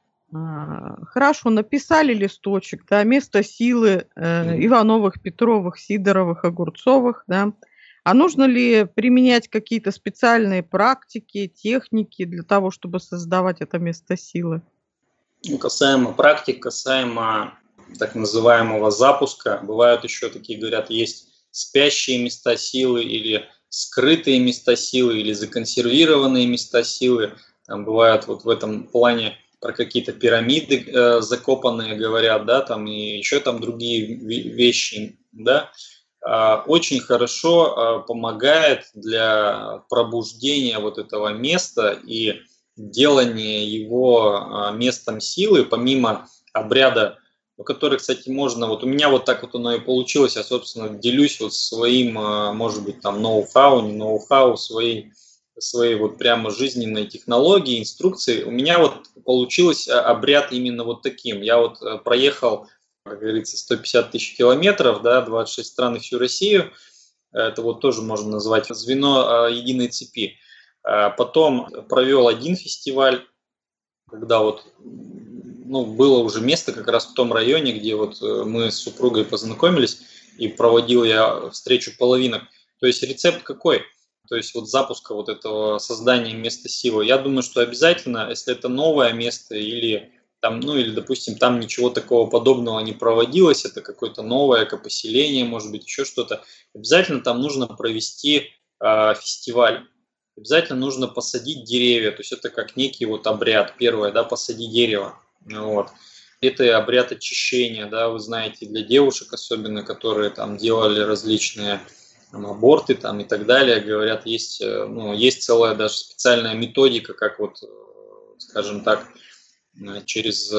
Хорошо, написали листочек, да, место силы э, Ивановых, Петровых, Сидоровых, Огурцовых, да. А нужно ли применять какие-то специальные практики, техники для того, чтобы создавать это место силы? Ну, касаемо практик, касаемо так называемого запуска, бывают еще такие, говорят, есть спящие места силы или скрытые места силы или законсервированные места силы. Там бывают вот в этом плане про какие-то пирамиды э, закопанные, говорят, да, там и еще там другие вещи, да. Э, очень хорошо э, помогает для пробуждения вот этого места и делания его э, местом силы, помимо обряда, ну, который, кстати, можно, вот у меня вот так вот оно и получилось, я, собственно, делюсь вот своим, может быть, там, ноу-хау, не ноу-хау, своей, своей вот прямо жизненной технологии, инструкции. У меня вот получилось обряд именно вот таким. Я вот проехал, как говорится, сто пятьдесят тысяч километров, да, двадцать шесть стран и всю Россию. Это вот тоже можно назвать звено единой цепи. Потом провел один фестиваль, когда вот ну, было уже место как раз в том районе, где вот мы с супругой познакомились, и проводил я встречу половинок. То есть рецепт какой? То есть вот запуска вот этого создания места силы. Я думаю, что обязательно, если это новое место или там, ну или, допустим, там ничего такого подобного не проводилось, это какое-то новое экопоселение, может быть, еще что-то, обязательно там нужно провести э, фестиваль. Обязательно нужно посадить деревья, то есть это как некий вот обряд. Первое, да, посади дерево. Вот. Это обряд очищения, да, вы знаете, для девушек особенно, которые там делали различные там, аборты там и так далее, говорят, есть, ну, есть целая даже специальная методика, как вот, скажем так, через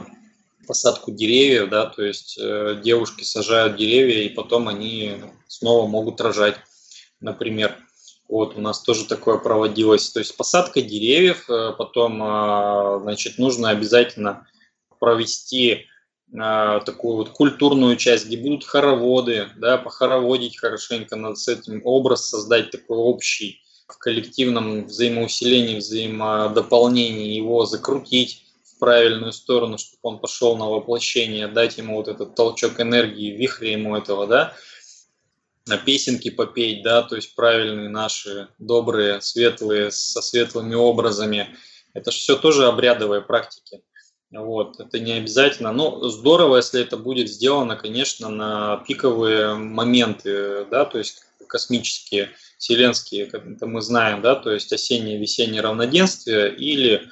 посадку деревьев, да, то есть девушки сажают деревья и потом они снова могут рожать, например. Вот, у нас тоже такое проводилось. То есть посадка деревьев, потом, значит, нужно обязательно провести такую вот культурную часть, где будут хороводы, да, похороводить хорошенько, надо с этим образ создать такой общий, в коллективном взаимоусилении, взаимодополнении, его закрутить в правильную сторону, чтобы он пошел на воплощение, дать ему вот этот толчок энергии, вихря ему этого, да, песенки попеть, да, то есть правильные наши, добрые, светлые, со светлыми образами. Это же все тоже обрядовые практики. Вот, это не обязательно. Ну, здорово, если это будет сделано, конечно, на пиковые моменты, да, то есть космические, вселенские, как это мы знаем, да, то есть осеннее, весеннее равноденствие или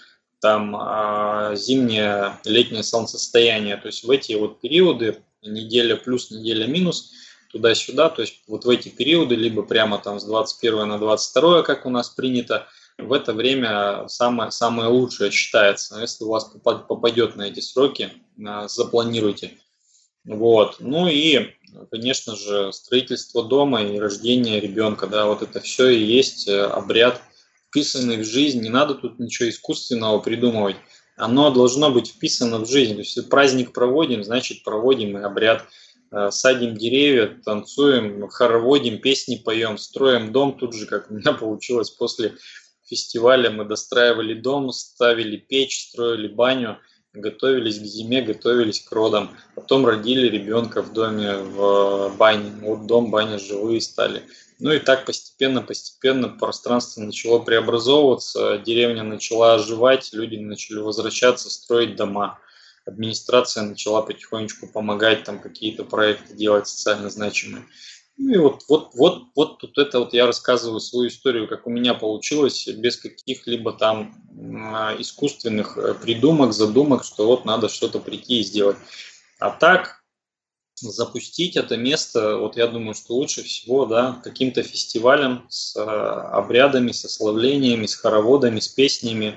там зимнее, летнее солнцестояние. То есть в эти вот периоды, неделя плюс, неделя минус, туда-сюда, то есть вот в эти периоды, либо прямо там с двадцать первого на двадцать второе, как у нас принято, в это время самое, самое лучшее считается. Если у вас попадет на эти сроки, запланируйте. Вот. Ну и, конечно же, строительство дома и рождение ребенка, да, вот это все и есть обряд, вписанный в жизнь. Не надо тут ничего искусственного придумывать. Оно должно быть вписано в жизнь. То есть, если праздник проводим, значит проводим и обряд. Садим деревья, танцуем, хороводим, песни поем, строим дом. Тут же, как у меня получилось, после фестиваля мы достраивали дом, ставили печь, строили баню, готовились к зиме, готовились к родам. Потом родили ребенка в доме, в бане. Вот дом, баня живые стали. Ну и так постепенно-постепенно пространство начало преобразовываться, деревня начала оживать, люди начали возвращаться, строить дома. Администрация начала потихонечку помогать, там какие-то проекты делать социально значимые. Ну и вот, вот, вот, вот тут это вот я рассказываю свою историю, как у меня получилось, без каких-либо там искусственных придумок, задумок, что вот надо что-то прийти и сделать. А так запустить это место, вот я думаю, что лучше всего, да, каким-то фестивалем с обрядами, со славлениями, с хороводами, с песнями.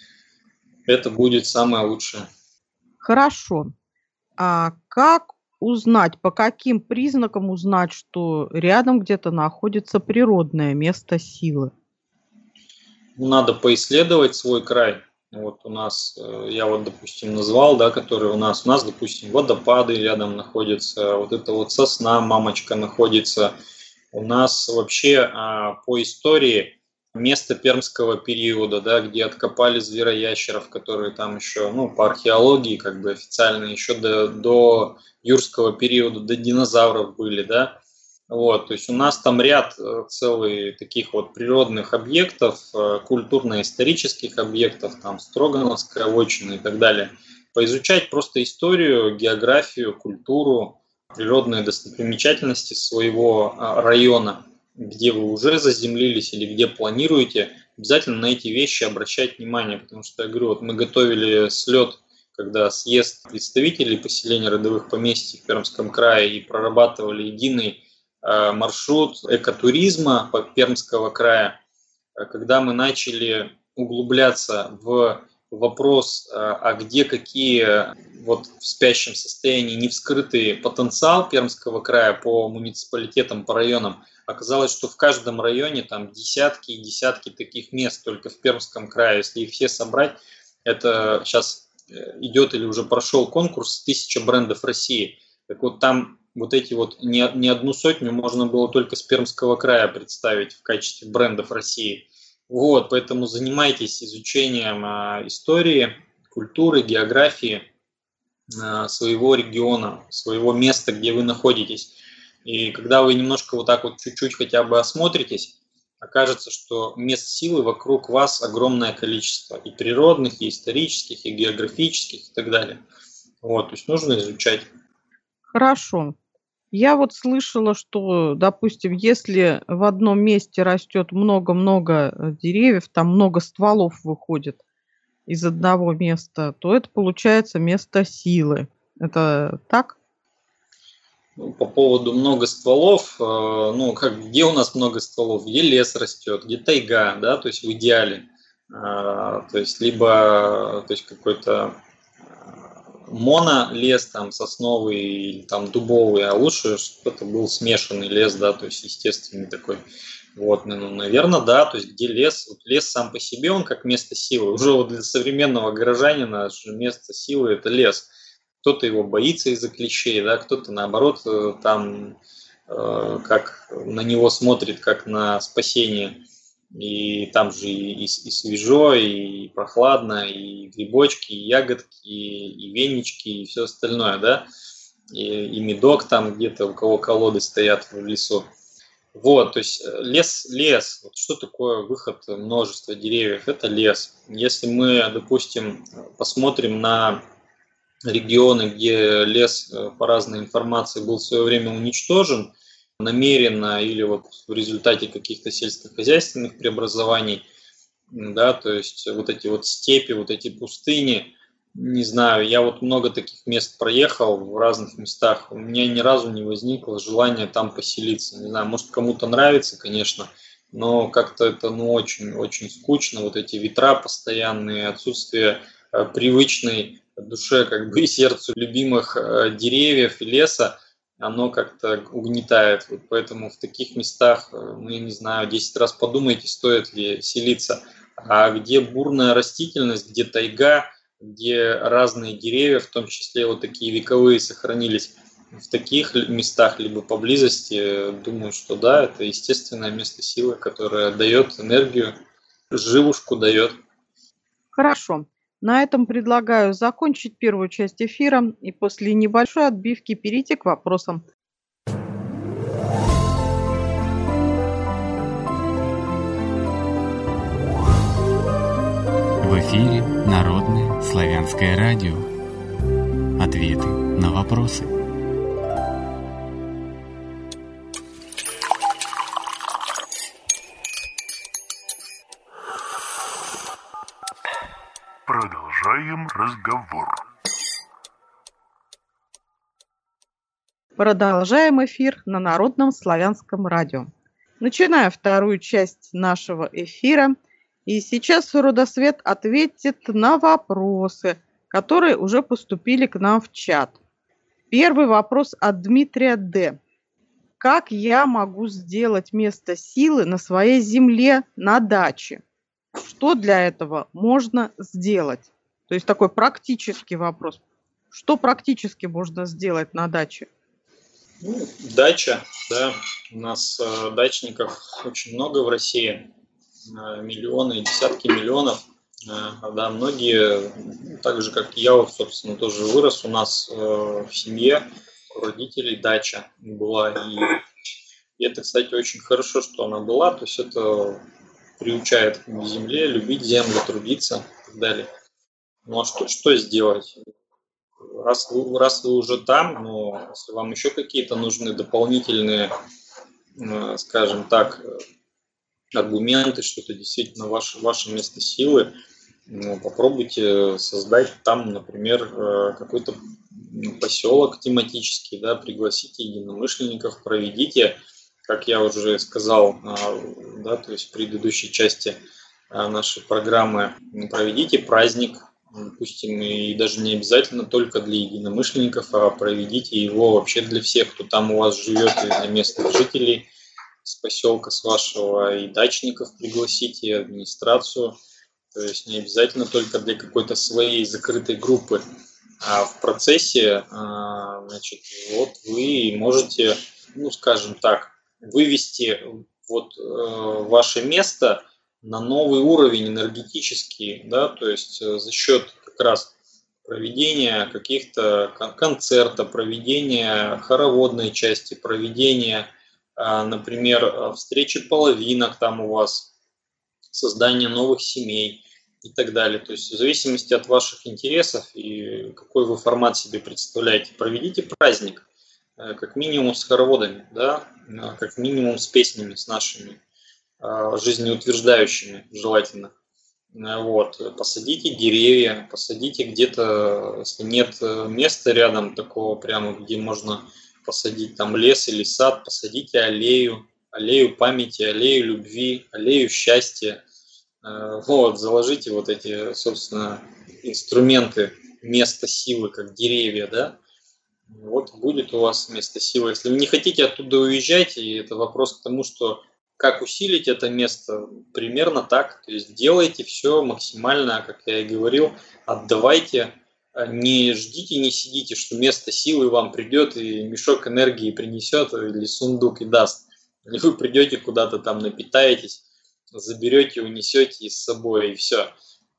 Это будет самое лучшее. Хорошо. А как узнать, по каким признакам узнать, что рядом где-то находится природное место силы? Надо поисследовать свой край. Вот у нас, я вот, допустим, назвал, да, который у нас, у нас, допустим, водопады рядом находятся, вот это вот сосна, мамочка находится. У нас вообще по истории место пермского периода, да, где откопали звероящеров, которые там еще, ну, по археологии, как бы официально, еще до, до юрского периода, до динозавров были, да. Вот, то есть у нас там ряд целый таких вот природных объектов, культурно-исторических объектов, там Строгановская вотчина и так далее. Поизучать просто историю, географию, культуру, природные достопримечательности своего района, где вы уже заземлились или где планируете, обязательно на эти вещи обращать внимание, потому что, я говорю, вот мы готовили слет, когда съезд представителей поселения родовых поместий в Пермском крае и прорабатывали единый маршрут экотуризма Пермского края, когда мы начали углубляться в вопрос, а где какие вот в спящем состоянии невскрытый потенциал Пермского края по муниципалитетам, по районам, оказалось, что в каждом районе там десятки и десятки таких мест только в Пермском крае. Если их все собрать, это сейчас идет или уже прошел конкурс «Тысяча брендов России». Так вот там вот эти вот не, не одну сотню можно было только с Пермского края представить в качестве брендов России. Вот, поэтому занимайтесь изучением а, истории, культуры, географии а, своего региона, своего места, где вы находитесь. И когда вы немножко вот так вот чуть-чуть хотя бы осмотритесь, окажется, что мест силы вокруг вас огромное количество, и природных, и исторических, и географических, и так далее. Вот, то есть нужно изучать. Хорошо. Я вот слышала, что, допустим, если в одном месте растет много-много деревьев, там много стволов выходит из одного места, то это получается место силы. Это так? Ну, по поводу много стволов, э, ну, как, где у нас много стволов? Где лес растет, где тайга, да, то есть в идеале. Э, то есть либо то есть какой-то монолес, там, сосновый или там дубовый, а лучше, чтобы это был смешанный лес, да, то есть естественный такой. Вот, ну, наверное, да, то есть где лес, вот лес сам по себе, он как место силы. Уже вот для современного горожанина место силы – это лес. Кто-то его боится из-за клещей, да, кто-то наоборот там э, как на него смотрит, как на спасение. И там же и, и, и свежо, и прохладно, и грибочки, и ягодки, и, и венички, и все остальное, да. И, и медок там где-то, у кого колоды стоят в лесу. Вот, то есть лес, лес. Вот что такое выход множества деревьев? Это лес. Если мы, допустим, посмотрим на регионы, где лес по разной информации был в свое время уничтожен, намеренно или вот в результате каких-то сельскохозяйственных преобразований, да, то есть вот эти вот степи, вот эти пустыни, не знаю, я вот много таких мест проехал в разных местах, у меня ни разу не возникло желания там поселиться, не знаю, может кому-то нравится, конечно, но как-то это, ну, очень-очень скучно, вот эти ветра постоянные, отсутствие э, привычной душе, как бы, и сердцу любимых э, деревьев и леса, оно как-то угнетает. Вот поэтому в таких местах, ну, я не знаю, десять раз подумайте, стоит ли селиться. А где бурная растительность, где тайга, где разные деревья, в том числе вот такие вековые, сохранились, в таких местах, либо поблизости, думаю, что да, это естественное место силы, которое дает энергию, живушку дает. Хорошо. На этом предлагаю закончить первую часть эфира и после небольшой отбивки перейти к вопросам. В эфире Народное славянское радио. Ответы на вопросы. Продолжаем разговор. Продолжаем эфир на Народном славянском радио. Начинаем вторую часть нашего эфира. И сейчас Родосвет ответит на вопросы, которые уже поступили к нам в чат. Первый вопрос от Дмитрия Д. Как я могу сделать место силы на своей земле на даче? Что для этого можно сделать? То есть такой практический вопрос. Что практически можно сделать на даче? Ну, дача, да, у нас э, дачников очень много в России, э, миллионы, десятки миллионов, э, да, многие, так же как и я, вот, собственно, тоже вырос у нас э, в семье, у родителей дача была, и И это, кстати, очень хорошо, что она была, то есть это приучает к земле, любить землю, трудиться и так далее. Ну а что, что сделать? Раз вы, раз вы уже там, но если вам еще какие-то нужны дополнительные, э, скажем так, аргументы, что это действительно ваше, ваше место силы, ну, попробуйте создать там, например, э, какой-то поселок тематический, да, пригласите единомышленников, проведите, как я уже сказал, э, да, то есть в предыдущей части э, нашей программы, проведите праздник, допустим, и даже не обязательно только для единомышленников, а проведите его вообще для всех, кто там у вас живет, и для местных жителей с поселка, с вашего, и дачников пригласите, и администрацию. То есть не обязательно только для какой-то своей закрытой группы. А в процессе, значит, вот вы можете, ну, скажем так, вывести вот ваше место на новый уровень энергетический, да, то есть за счет как раз проведения каких-то концерта, проведения хороводной части, проведения, например, встречи половинок там у вас, создание новых семей и так далее. То есть в зависимости от ваших интересов и какой вы формат себе представляете, проведите праздник, как минимум с хороводами, да, как минимум с песнями, с нашими, жизнеутверждающими желательно. Вот. Посадите деревья, посадите где-то, если нет места рядом такого прямо, где можно посадить там лес или сад, посадите аллею, аллею памяти, аллею любви, аллею счастья. Вот, заложите вот эти, собственно, инструменты места силы, как деревья, да. Вот будет у вас место силы. Если вы не хотите оттуда уезжать, и это вопрос к тому, что как усилить это место, примерно так. То есть делайте все максимально, как я и говорил, отдавайте. Не ждите, не сидите, что место силы вам придет и мешок энергии принесет, или сундук и даст. Или вы придете куда-то там, напитаетесь, заберете, унесете с собой, и все.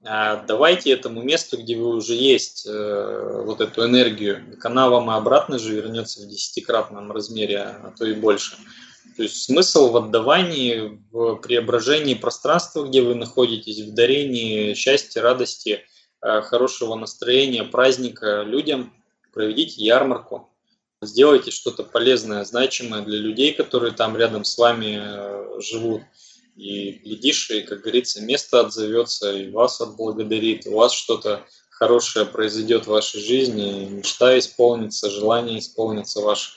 А давайте этому месту, где вы уже есть, э, вот эту энергию, так она вам и обратно же вернется в десятикратном размере, а то и больше. То есть смысл в отдавании, в преображении пространства, где вы находитесь, в дарении счастья, радости, э, хорошего настроения, праздника людям. Проведите ярмарку, сделайте что-то полезное, значимое для людей, которые там рядом с вами э, живут. И глядишь, и, как говорится, место отзовется, и вас отблагодарит, у вас что-то хорошее произойдет в вашей жизни, и мечта исполнится, желание исполнится ваше.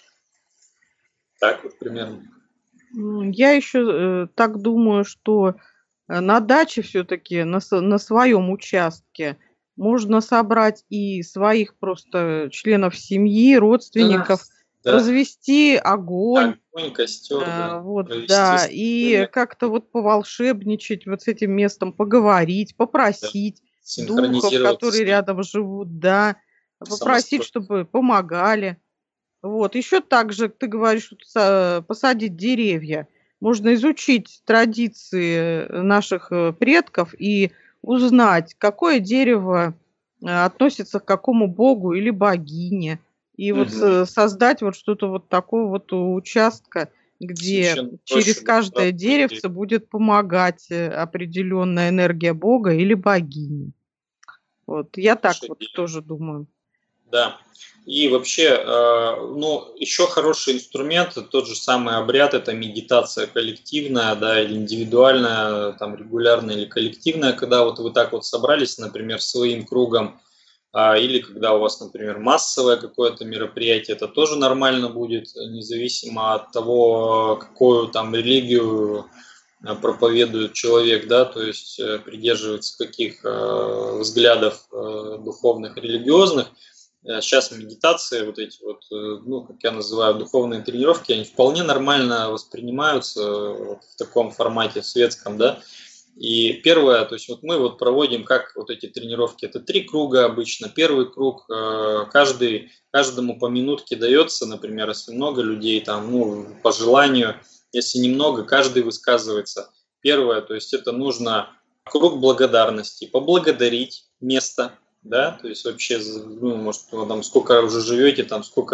Так вот примерно. Я еще э, так думаю, что на даче все-таки, на, на своем участке, можно собрать и своих просто членов семьи, родственников, да, развести огонь. Огонь, костер, а, да, вот, да, и как-то вот поволшебничать вот с этим местом, поговорить, попросить да. духов, которые рядом живут, да, попросить, чтобы помогали. Вот, еще также, ты говоришь, посадить деревья. Можно изучить традиции наших предков и узнать, какое дерево относится к какому богу или богине. И угу. вот создать вот что-то вот такого вот участка, где Совершенно через каждое да, деревце будет помогать определенная энергия бога или богини. Вот, я так вот идея. тоже думаю. Да. И вообще, ну, еще хороший инструмент, тот же самый обряд, это медитация коллективная, да, или индивидуальная, там, регулярная или коллективная, когда вот вы так вот собрались, например, своим кругом, или когда у вас, например, массовое какое-то мероприятие, это тоже нормально будет, независимо от того, какую там религию проповедует человек, да, то есть придерживается каких взглядов духовных, религиозных. Сейчас медитации, вот эти вот, ну, как я называю, духовные тренировки, они вполне нормально воспринимаются вот в таком формате светском, да. И первое, то есть вот мы вот проводим как вот эти тренировки, это три круга обычно. Первый круг, каждый, каждому по минутке дается, например, если много людей, там, ну, по желанию, если немного, каждый высказывается. Первое, то есть это нужно круг благодарности, поблагодарить место, да, то есть вообще, ну, может, там сколько уже живете, там сколько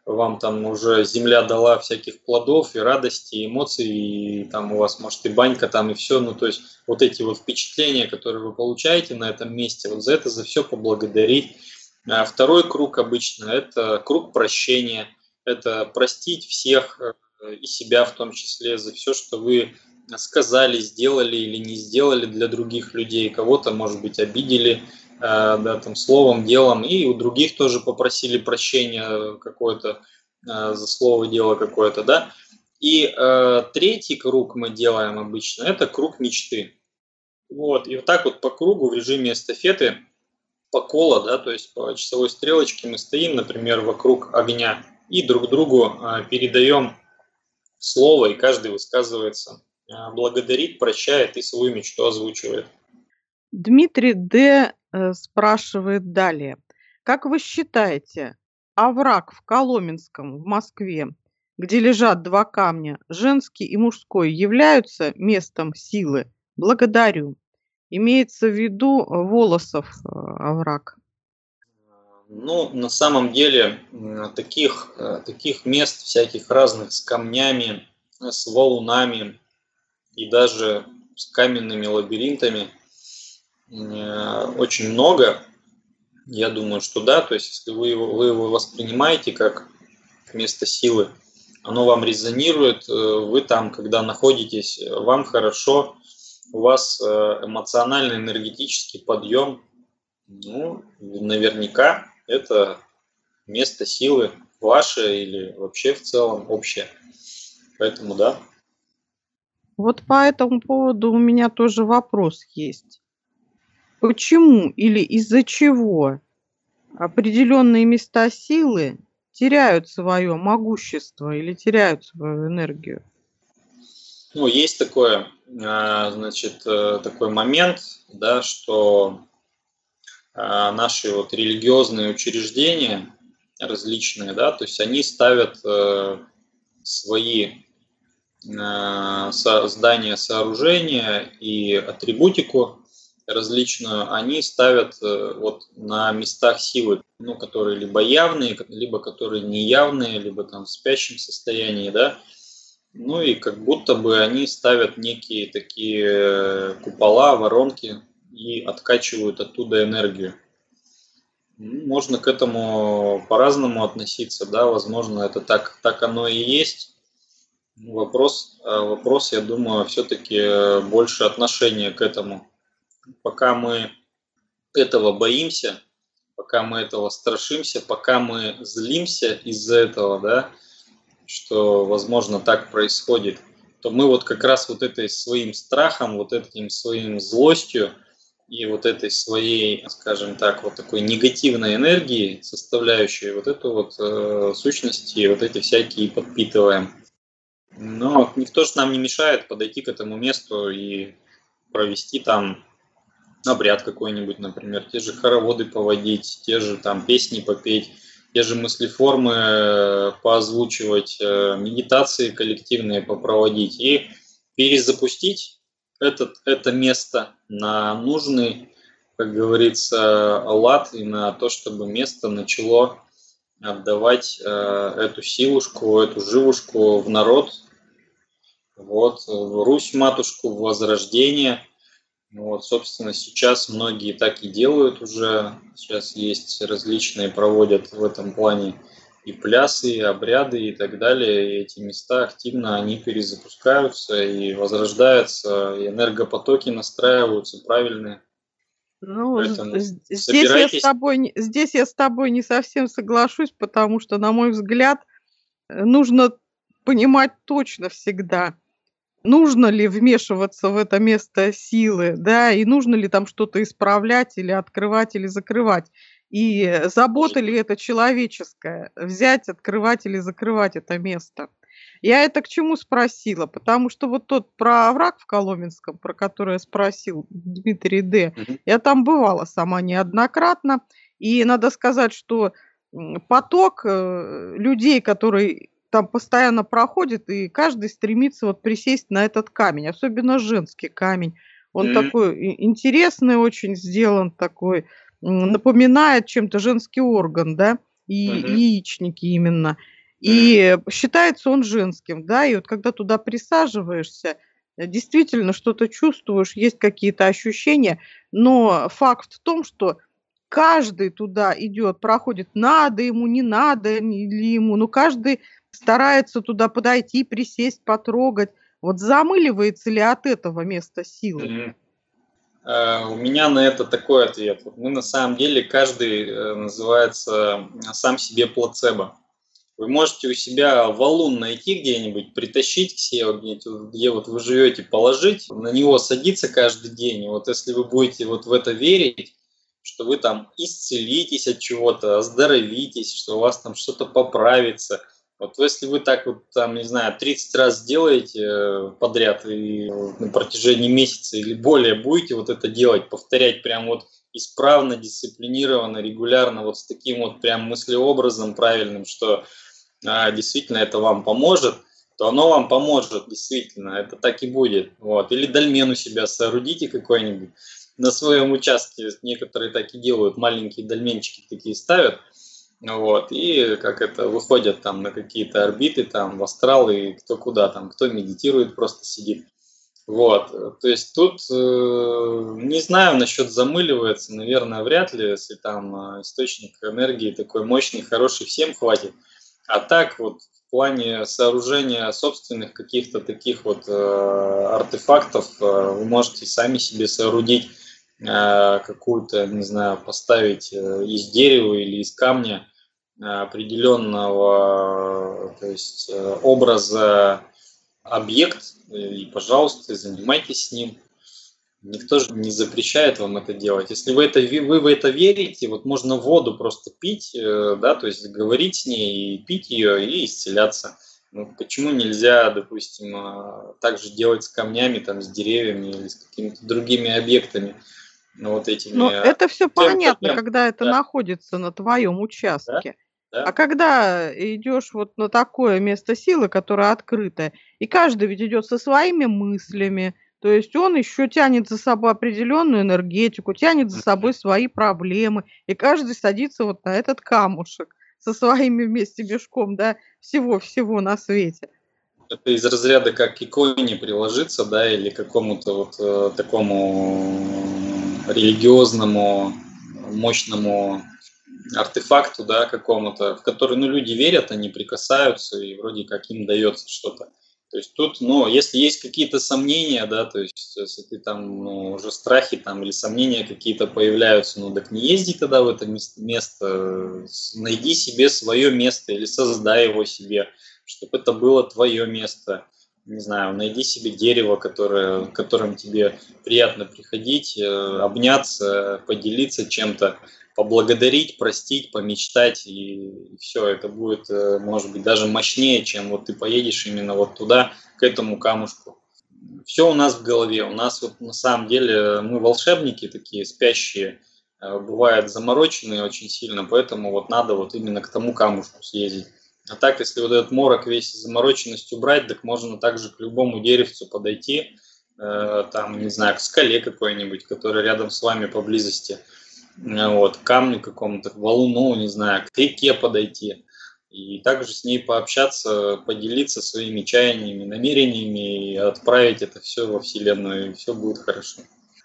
вам там уже земля дала всяких плодов и радости, и эмоций, и там у вас может и банька там, и все. Ну, то есть вот эти вот впечатления, которые вы получаете на этом месте, вот за это, за все поблагодарить. А второй круг обычно – это круг прощения. Это простить всех и себя в том числе за все, что вы сказали, сделали или не сделали для других людей. Кого-то, может быть, обидели, да, там, словом, делом, и у других тоже попросили прощения какое-то за слово, дело какое-то, да. И э, третий круг мы делаем обычно, это круг мечты. Вот, и вот так вот по кругу в режиме эстафеты, по колу, да, то есть по часовой стрелочке мы стоим, например, вокруг огня и друг другу э, передаем слово, и каждый высказывается, э, благодарит, прощает и свою мечту озвучивает. Дмитрий Д. спрашивает далее. Как вы считаете, овраг в Коломенском в Москве, где лежат два камня, женский и мужской, являются местом силы? Благодарю. Имеется в виду Волосов овраг. Ну, на самом деле, таких, таких мест всяких разных с камнями, с валунами и даже с каменными лабиринтами очень много. Я думаю, что да, то есть если вы его, вы его воспринимаете как место силы, оно вам резонирует, вы там, когда находитесь, вам хорошо, у вас эмоциональный, энергетический подъем, ну, наверняка это место силы ваше или вообще в целом общее. Поэтому да. Вот по этому поводу у меня тоже вопрос есть. Почему или из-за чего определенные места силы теряют свое могущество или теряют свою энергию? Ну, есть такое, значит, такой момент, да, что наши вот религиозные учреждения различные, да, то есть они ставят свои здания, сооружения и атрибутику различную, они ставят вот на местах силы, ну, которые либо явные, либо которые неявные, либо там в спящем состоянии, да. Ну и как будто бы они ставят некие такие купола, воронки и откачивают оттуда энергию. Можно к этому по-разному относиться, да, возможно, это так, так оно и есть. Вопрос, вопрос, я думаю, все-таки больше отношения к этому. Пока мы этого боимся, пока мы этого страшимся, пока мы злимся из-за этого, да, что, возможно, так происходит, то мы вот как раз вот этой своим страхом, вот этим своим злостью и вот этой своей, скажем так, вот такой негативной энергии, составляющей вот эту вот э, сущности, вот эти всякие подпитываем. Но никто же нам не мешает подойти к этому месту и провести там обряд какой-нибудь, например, те же хороводы поводить, те же там песни попеть, те же мыслеформы поозвучивать, медитации коллективные попроводить и перезапустить этот, это место на нужный, как говорится, лад и на то, чтобы место начало отдавать эту силушку, эту живушку в народ, вот, в Русь-матушку, в возрождение. Вот, собственно, сейчас многие так и делают уже. Сейчас есть различные, проводят в этом плане и плясы, и обряды, и так далее. И эти места активно, они перезапускаются и возрождаются, и энергопотоки настраиваются правильные. Ну, здесь я, с тобой, здесь я с тобой не совсем соглашусь, потому что, на мой взгляд, нужно понимать точно всегда, нужно ли вмешиваться в это место силы, да, и нужно ли там что-то исправлять или открывать или закрывать. И забота ли это человеческая, взять, открывать или закрывать это место. Я это к чему спросила? Потому что вот тот про овраг в Коломенском, про который я спросил Дмитрий Д., mm-hmm. я там бывала сама неоднократно, и надо сказать, что поток людей, которые там постоянно проходит, и каждый стремится вот присесть на этот камень, особенно женский камень. Он mm-hmm. такой интересный, очень сделан, такой, напоминает чем-то женский орган, да, и mm-hmm. яичники именно. И считается он женским, да, и вот когда туда присаживаешься, э, действительно что-то чувствуешь, есть какие-то ощущения, но факт в том, что каждый туда идет, проходит, надо ему, не надо ни- ли ему, но каждый старается туда подойти, присесть, потрогать. Вот замыливается ли от этого место силы? Мгм. Э, У меня на это такой ответ. Вот мы на самом деле, каждый э, называется э, сам себе плацебо. Вы можете у себя валун найти где-нибудь, притащить к себе, вот где, вот где вот вы живете, положить, на него садиться каждый день. И вот если вы будете вот в это верить, что вы там исцелитесь от чего-то, оздоровитесь, что у вас там что-то поправится. Вот если вы так вот там, не знаю, тридцать раз сделаете э, подряд и э, на протяжении месяца или более будете вот это делать, повторять прям вот исправно, дисциплинированно, регулярно, вот с таким вот прям мыслеобразом правильным, что а, действительно это вам поможет, то оно вам поможет, действительно, это так и будет. Вот. Или дольмен у себя соорудите какой-нибудь на своем участке, некоторые так и делают, маленькие дольменчики такие ставят, вот, и как это, выходят там на какие-то орбиты, там в астрал, и кто куда там, кто медитирует, просто сидит. Вот, то есть тут э, не знаю насчет замыливается, наверное, вряд ли, если там э, источник энергии такой мощный, хороший, всем хватит. А так вот в плане сооружения собственных каких-то таких вот э, артефактов э, вы можете сами себе соорудить э, какую-то, не знаю, поставить э, из дерева или из камня э, определенного, э, то есть э, образа объект, и, пожалуйста, занимайтесь с ним. Никто же не запрещает вам это делать. Если вы, это, вы в это верите, вот можно воду просто пить, э, да, то есть говорить с ней, и пить ее, и исцеляться. Ну, почему нельзя, допустим, э, так же делать с камнями, там, с деревьями или с какими-то другими объектами? Ну, вот этими... Но это все Тем- понятно, тем- когда это да, находится на твоем да, участке. А да. когда идешь вот на такое место силы, которое открытое, и каждый ведь идет со своими мыслями, то есть он еще тянет за собой определенную энергетику, тянет за собой свои проблемы, и каждый садится вот на этот камушек со своими вместе мешком, да, всего-всего на свете. Это из разряда как к иконе приложиться, да, или какому-то вот э, такому религиозному, мощному артефакту, да, какому-то, в который, ну, люди верят, они прикасаются, и вроде как им дается что-то. То есть тут, ну, если есть какие-то сомнения, да, то есть если ты там, ну, уже страхи там или сомнения какие-то появляются, ну, так не езди тогда в это мес- место, с- найди себе свое место или создай его себе, чтобы это было твое место. Не знаю, найди себе дерево, которое, к которым тебе приятно приходить, э, обняться, поделиться чем-то, поблагодарить, простить, помечтать, и все, это будет, э, может быть, даже мощнее, чем вот ты поедешь именно вот туда, к этому камушку. Все у нас в голове, у нас вот на самом деле мы волшебники такие, спящие, э, бывают замороченные очень сильно, поэтому вот надо вот именно к тому камушку съездить. А так, если вот этот морок весь замороченность убрать, так можно также к любому деревцу подойти, э, там, не знаю, к скале какой-нибудь, которая рядом с вами поблизости, э, вот, к камню какому-то, к валуну, не знаю, к реке подойти. И также с ней пообщаться, поделиться своими чаяниями, намерениями и отправить это все во Вселенную, и все будет хорошо.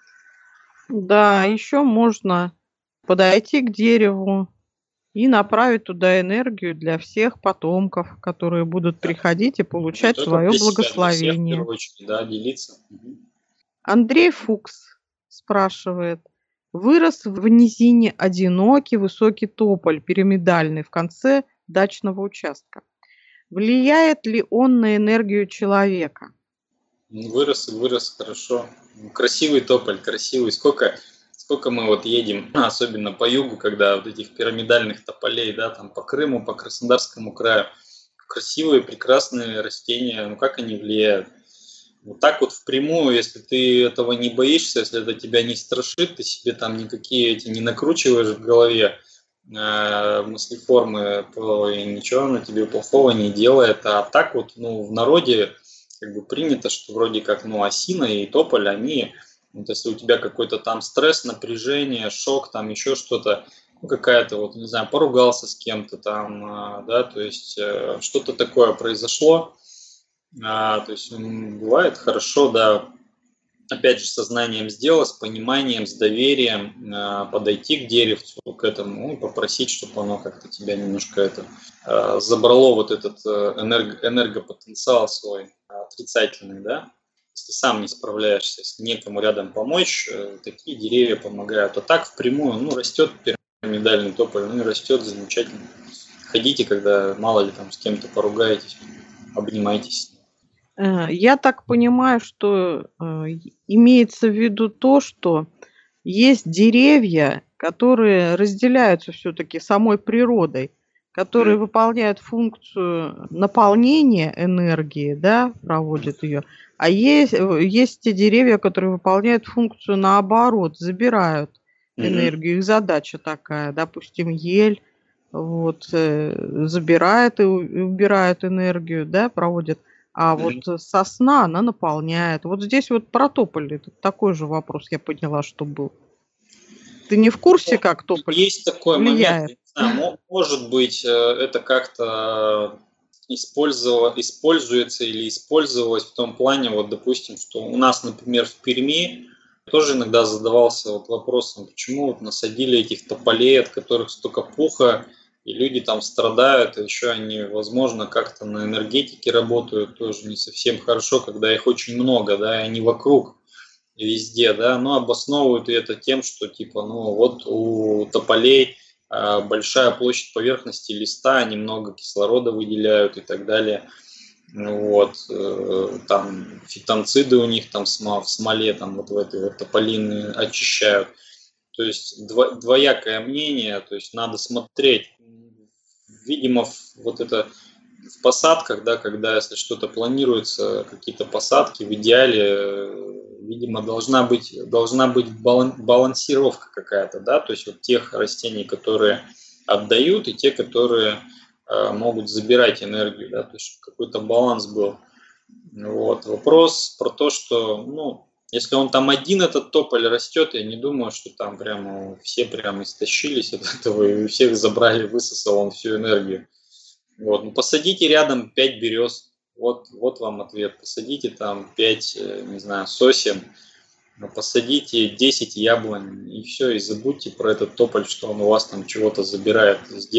Да, еще можно подойти к дереву и направить туда энергию для всех потомков, которые будут Да. приходить и Не получать только свое для себя, для всех в благословение. первую очередь, да, делиться. Мгм. Андрей Фукс спрашивает. Вырос в низине одинокий высокий тополь пирамидальный в конце дачного участка. Влияет ли он на энергию человека? Ну, Вырос и вырос хорошо. Ну, Красивый тополь, красивый. Сколько, сколько мы вот едем, особенно по югу, когда вот этих пирамидальных тополей, да, там по Крыму, по Краснодарскому краю. Красивые, прекрасные растения. Ну как они влияют? Вот так вот впрямую, если ты этого не боишься, если это тебя не страшит, ты себе там никакие эти не накручиваешь в голове э, мыслеформы, то и ничего оно тебе плохого не делает. А так вот, ну, в народе как бы принято, что вроде как, ну, осина и тополь, они, вот если у тебя какой-то там стресс, напряжение, шок, там еще что-то, ну, какая-то вот, не знаю, поругался с кем-то там, да, то есть что-то такое произошло, то есть бывает хорошо, да, опять же, сознанием дела, с пониманием, с доверием подойти к деревцу, к этому, и попросить, чтобы оно как-то тебя немножко это забрало вот этот энерго, энергопотенциал свой отрицательный, да. Если сам не справляешься, если некому рядом помочь, такие деревья помогают. А так впрямую, ну, растет пирамидальный тополь, ну и растет замечательно. Ходите, когда мало ли там с кем-то поругаетесь, обнимайтесь. Я так понимаю, что э, имеется в виду то, что есть деревья, которые разделяются все-таки самой природой, которые mm. выполняют функцию наполнения энергии, да, проводят ее, а есть, есть те деревья, которые выполняют функцию наоборот, забирают mm-hmm. энергию. Их задача такая, допустим, ель вот, э, забирает и убирает энергию, да, проводит. А mm-hmm. вот сосна, она наполняет. Вот здесь вот про тополь, это такой же вопрос, я поняла, что был. Ты не в курсе, как тополь Есть такой влияет? момент, да, может быть, это как-то используется или использовалось в том плане, вот, допустим, что у нас, например, в Перми тоже иногда задавался вот вопросом, почему вот насадили этих тополей, от которых столько пуха, и люди там страдают, и еще они, возможно, как-то на энергетике работают тоже не совсем хорошо, когда их очень много, да, и они вокруг везде, да, но обосновывают это тем, что типа, ну вот у тополей э, большая площадь поверхности листа, они много кислорода выделяют и так далее. Вот, э, там фитонциды у них там в смоле, там вот в этой вот тополины очищают. То есть дво, двоякое мнение, то есть надо смотреть. Видимо, вот это в посадках, да, когда если что-то планируется, какие-то посадки, в идеале, видимо, должна быть, должна быть балансировка какая-то, да, то есть вот тех растений, которые отдают, и те, которые э, могут забирать энергию, да, то есть какой-то баланс был. Вот. Вопрос про то, что, ну, если он там один, этот тополь растет, я не думаю, что там прямо все прямо истощились от этого, и у всех забрали, высосал он всю энергию. Вот. Ну, посадите рядом пять берез, вот, вот вам ответ. Посадите там пять, не знаю, сосен, посадите десять яблонь, и все, и забудьте про этот тополь, что он у вас там чего-то забирает.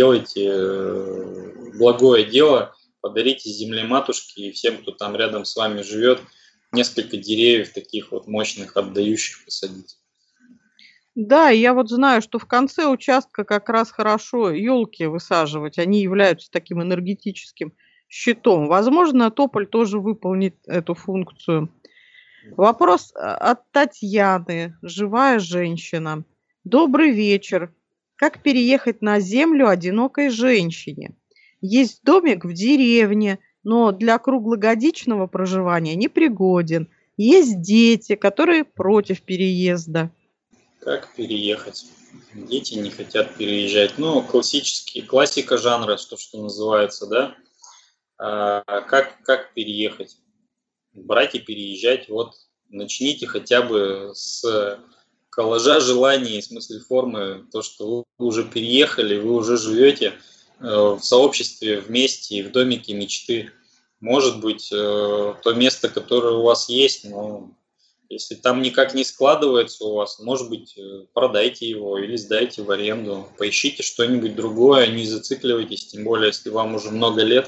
Сделайте благое дело, подарите земле матушке и всем, кто там рядом с вами живет, несколько деревьев таких вот мощных, отдающих, посадить. Да, я вот знаю, что в конце участка как раз хорошо елки высаживать. Они являются таким энергетическим щитом. Возможно, тополь тоже выполнит эту функцию. Вопрос от Татьяны, живая женщина. Добрый вечер. Как переехать на землю одинокой женщине? Есть домик в деревне, но для круглогодичного проживания непригоден. Есть дети, которые против переезда. Как переехать? Дети не хотят переезжать. Ну, классический, классика жанра, что, что называется, да? А, как, как переехать? Брать и переезжать. Вот начните хотя бы с коллажа желаний, в смысле формы, то, что вы уже переехали, вы уже живете в сообществе вместе и в домике мечты. Может быть, то место, которое у вас есть, но если там никак не складывается у вас, может быть, продайте его или сдайте в аренду, поищите что-нибудь другое, не зацикливайтесь, тем более, если вам уже много лет.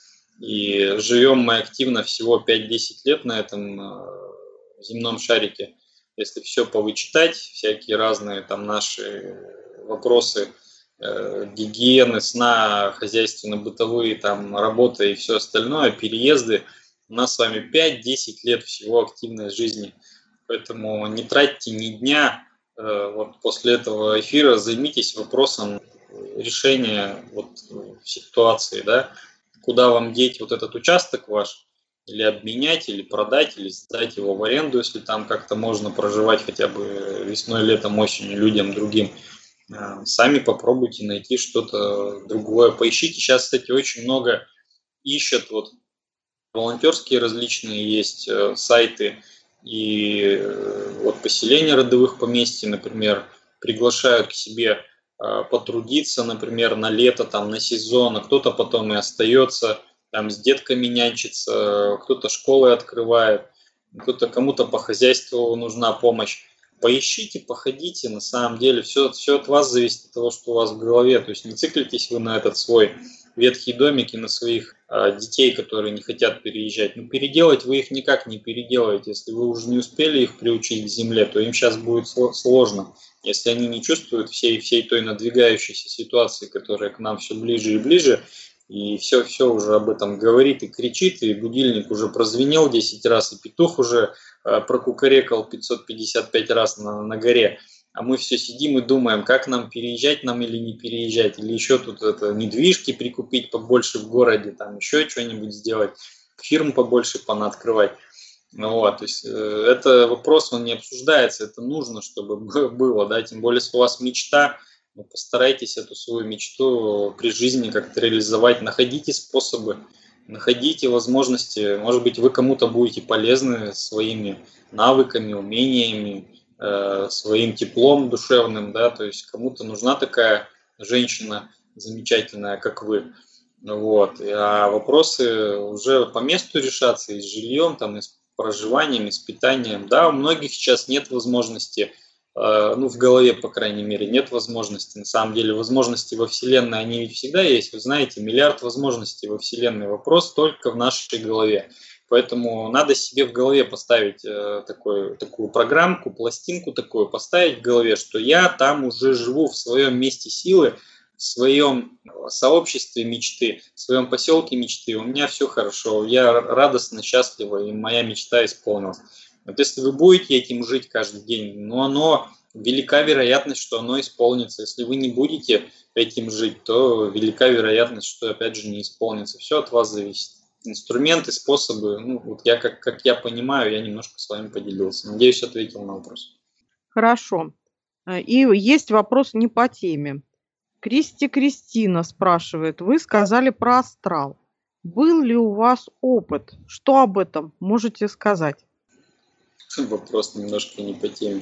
И живем мы активно всего пять-десять лет на этом земном шарике. Если все повычитать, всякие разные там наши вопросы э, гигиены, сна, хозяйственно-бытовые, там, работа и все остальное, переезды, у нас с вами пять-десять лет всего активной жизни. Поэтому не тратьте ни дня. Э, вот после этого эфира займитесь вопросом решения вот, ситуации, да, куда вам деть вот этот участок ваш, или обменять, или продать, или сдать его в аренду, если там как-то можно проживать хотя бы весной, летом, осенью людям другим. Сами попробуйте найти что-то другое. Поищите. Сейчас, кстати, очень много ищут. Вот волонтерские различные есть сайты. И вот поселения родовых поместьй, например, приглашают к себе потрудиться, например, на лето, там, на сезон, а кто-то потом и остается, там, с детками нянчится, кто-то школы открывает, кто-то, кому-то по хозяйству нужна помощь. Поищите, походите, на самом деле все, все от вас зависит, от того, что у вас в голове. То есть не циклитесь вы на этот свой ветхий домик и на своих а, детей, которые не хотят переезжать. Но переделать вы их никак не переделаете. Если вы уже не успели их приучить к земле, то им сейчас будет сложно. Если они не чувствуют всей, всей той надвигающейся ситуации, которая к нам все ближе и ближе, и все, все уже об этом говорит и кричит, и будильник уже прозвенел десять раз, и петух уже э, прокукарекал пятьсот пятьдесят пять раз на, на горе, а мы все сидим и думаем, как нам переезжать нам или не переезжать, или еще тут это, недвижки прикупить побольше в городе, там еще что-нибудь сделать, фирм побольше понаоткрывать. Ну, вот, то есть э, это вопрос, он не обсуждается, это нужно, чтобы было, да, тем более, если у вас мечта, ну, постарайтесь эту свою мечту при жизни как-то реализовать, находите способы, находите возможности, может быть, вы кому-то будете полезны своими навыками, умениями, э, своим теплом душевным, да, то есть кому-то нужна такая женщина замечательная, как вы. Вот. А вопросы уже по месту решаться, и с жильем, там, и с проживанием, и с питанием. Да, у многих сейчас нет возможности, э, ну, в голове, по крайней мере, нет возможности. На самом деле, возможности во Вселенной, они ведь всегда есть. Вы знаете, миллиард возможностей во Вселенной. Вопрос только в нашей голове. Поэтому надо себе в голове поставить э, такой, такую программку, пластинку такую поставить в голове, что я там уже живу в своем месте силы, в своем сообществе мечты, в своем поселке мечты, у меня все хорошо, я радостно, счастлива, и моя мечта исполнилась. Вот если вы будете этим жить каждый день, ну, оно, велика вероятность, что оно исполнится. Если вы не будете этим жить, то велика вероятность, что, опять же, не исполнится. Все от вас зависит. Инструменты, способы, ну, вот я, как, как я понимаю, я немножко с вами поделился. Надеюсь, ответил на вопрос. Хорошо. И есть вопрос не по теме. Кристи Кристина спрашивает, вы сказали про астрал. Был ли у вас опыт? Что об этом можете сказать? Вопрос немножко не по теме.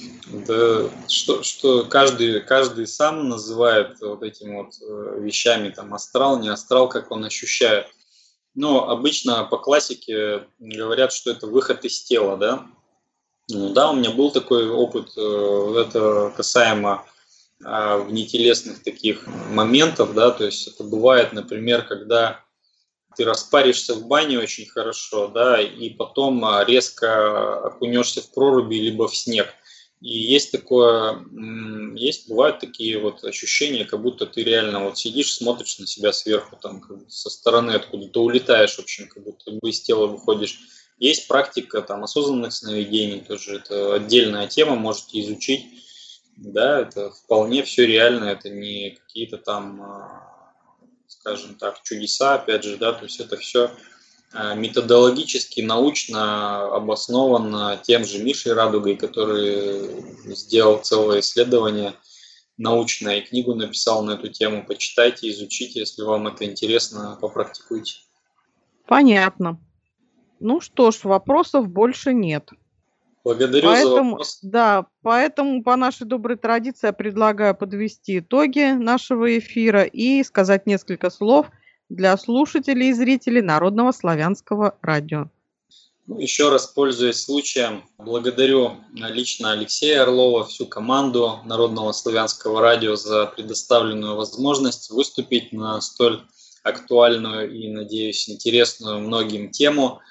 Да, что, что каждый, каждый сам называет вот этими вот вещами, там, астрал, не астрал, как он ощущает. Но обычно по классике говорят, что это выход из тела, да. Ну, да, у меня был такой опыт, это касаемо внетелесных таких моментов, да, то есть это бывает, например, когда ты распаришься в бане очень хорошо, да, и потом резко окунешься в проруби либо в снег. И есть такое, есть, бывают такие вот ощущения, как будто ты реально вот сидишь, смотришь на себя сверху, там, как будто со стороны откуда-то улетаешь, в общем, как будто бы из тела выходишь. Есть практика там осознанных сновидений, тоже это отдельная тема, можете изучить. Да, это вполне все реально, это не какие-то там, скажем так, чудеса, опять же, да, то есть это все методологически, научно обосновано тем же Мишей Радугой, который сделал целое исследование научное и книгу написал на эту тему. Почитайте, изучите, если вам это интересно, попрактикуйте. Понятно. Ну что ж, вопросов больше нет. Благодарю поэтому, за вопрос. Да, поэтому по нашей доброй традиции я предлагаю подвести итоги нашего эфира и сказать несколько слов для слушателей и зрителей Народного славянского радио. Ну, еще раз, пользуясь случаем, благодарю лично Алексея Орлова, всю команду Народного славянского радио за предоставленную возможность выступить на столь актуальную и, надеюсь, интересную многим тему.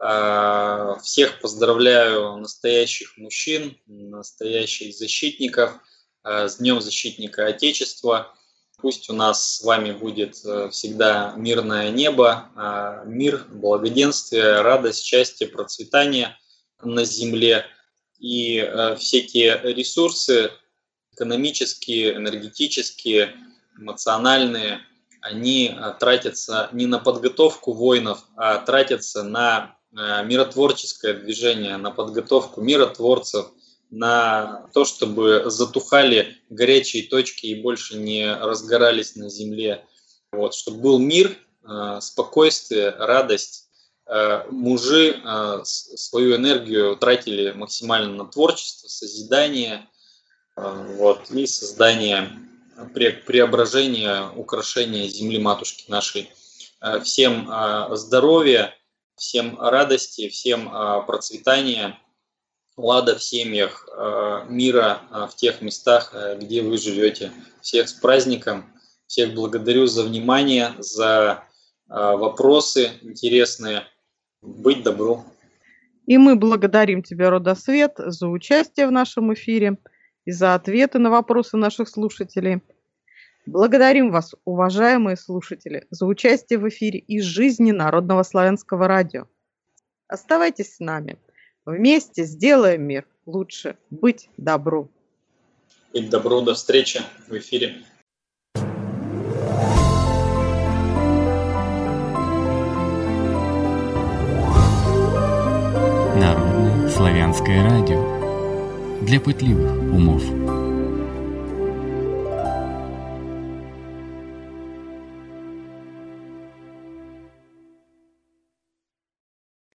Всех поздравляю, настоящих мужчин, настоящих защитников, с Днем Защитника Отечества. Пусть у нас с вами будет всегда мирное небо, мир, благоденствие, радость, счастье, процветание на земле. И все те ресурсы экономические, энергетические, эмоциональные, они тратятся не на подготовку воинов, а тратятся на миротворческое движение, на подготовку миротворцев, на то, чтобы затухали горячие точки и больше не разгорались на земле. Вот, чтобы был мир, спокойствие, радость. Мужи свою энергию тратили максимально на творчество, созидание, вот, и создание преображения, украшения земли матушки нашей. Всем здоровья, всем радости, всем процветания, лада в семьях, мира в тех местах, где вы живете. Всех с праздником, всех благодарю за внимание, за вопросы интересные. Быть добру. И мы благодарим тебя, Родосвет, за участие в нашем эфире и за ответы на вопросы наших слушателей. Благодарим вас, уважаемые слушатели, за участие в эфире из жизни Народного славянского радио. Оставайтесь с нами. Вместе сделаем мир лучше. Быть добру. Быть добру. До встречи в эфире. Народное славянское радио. Для пытливых умов.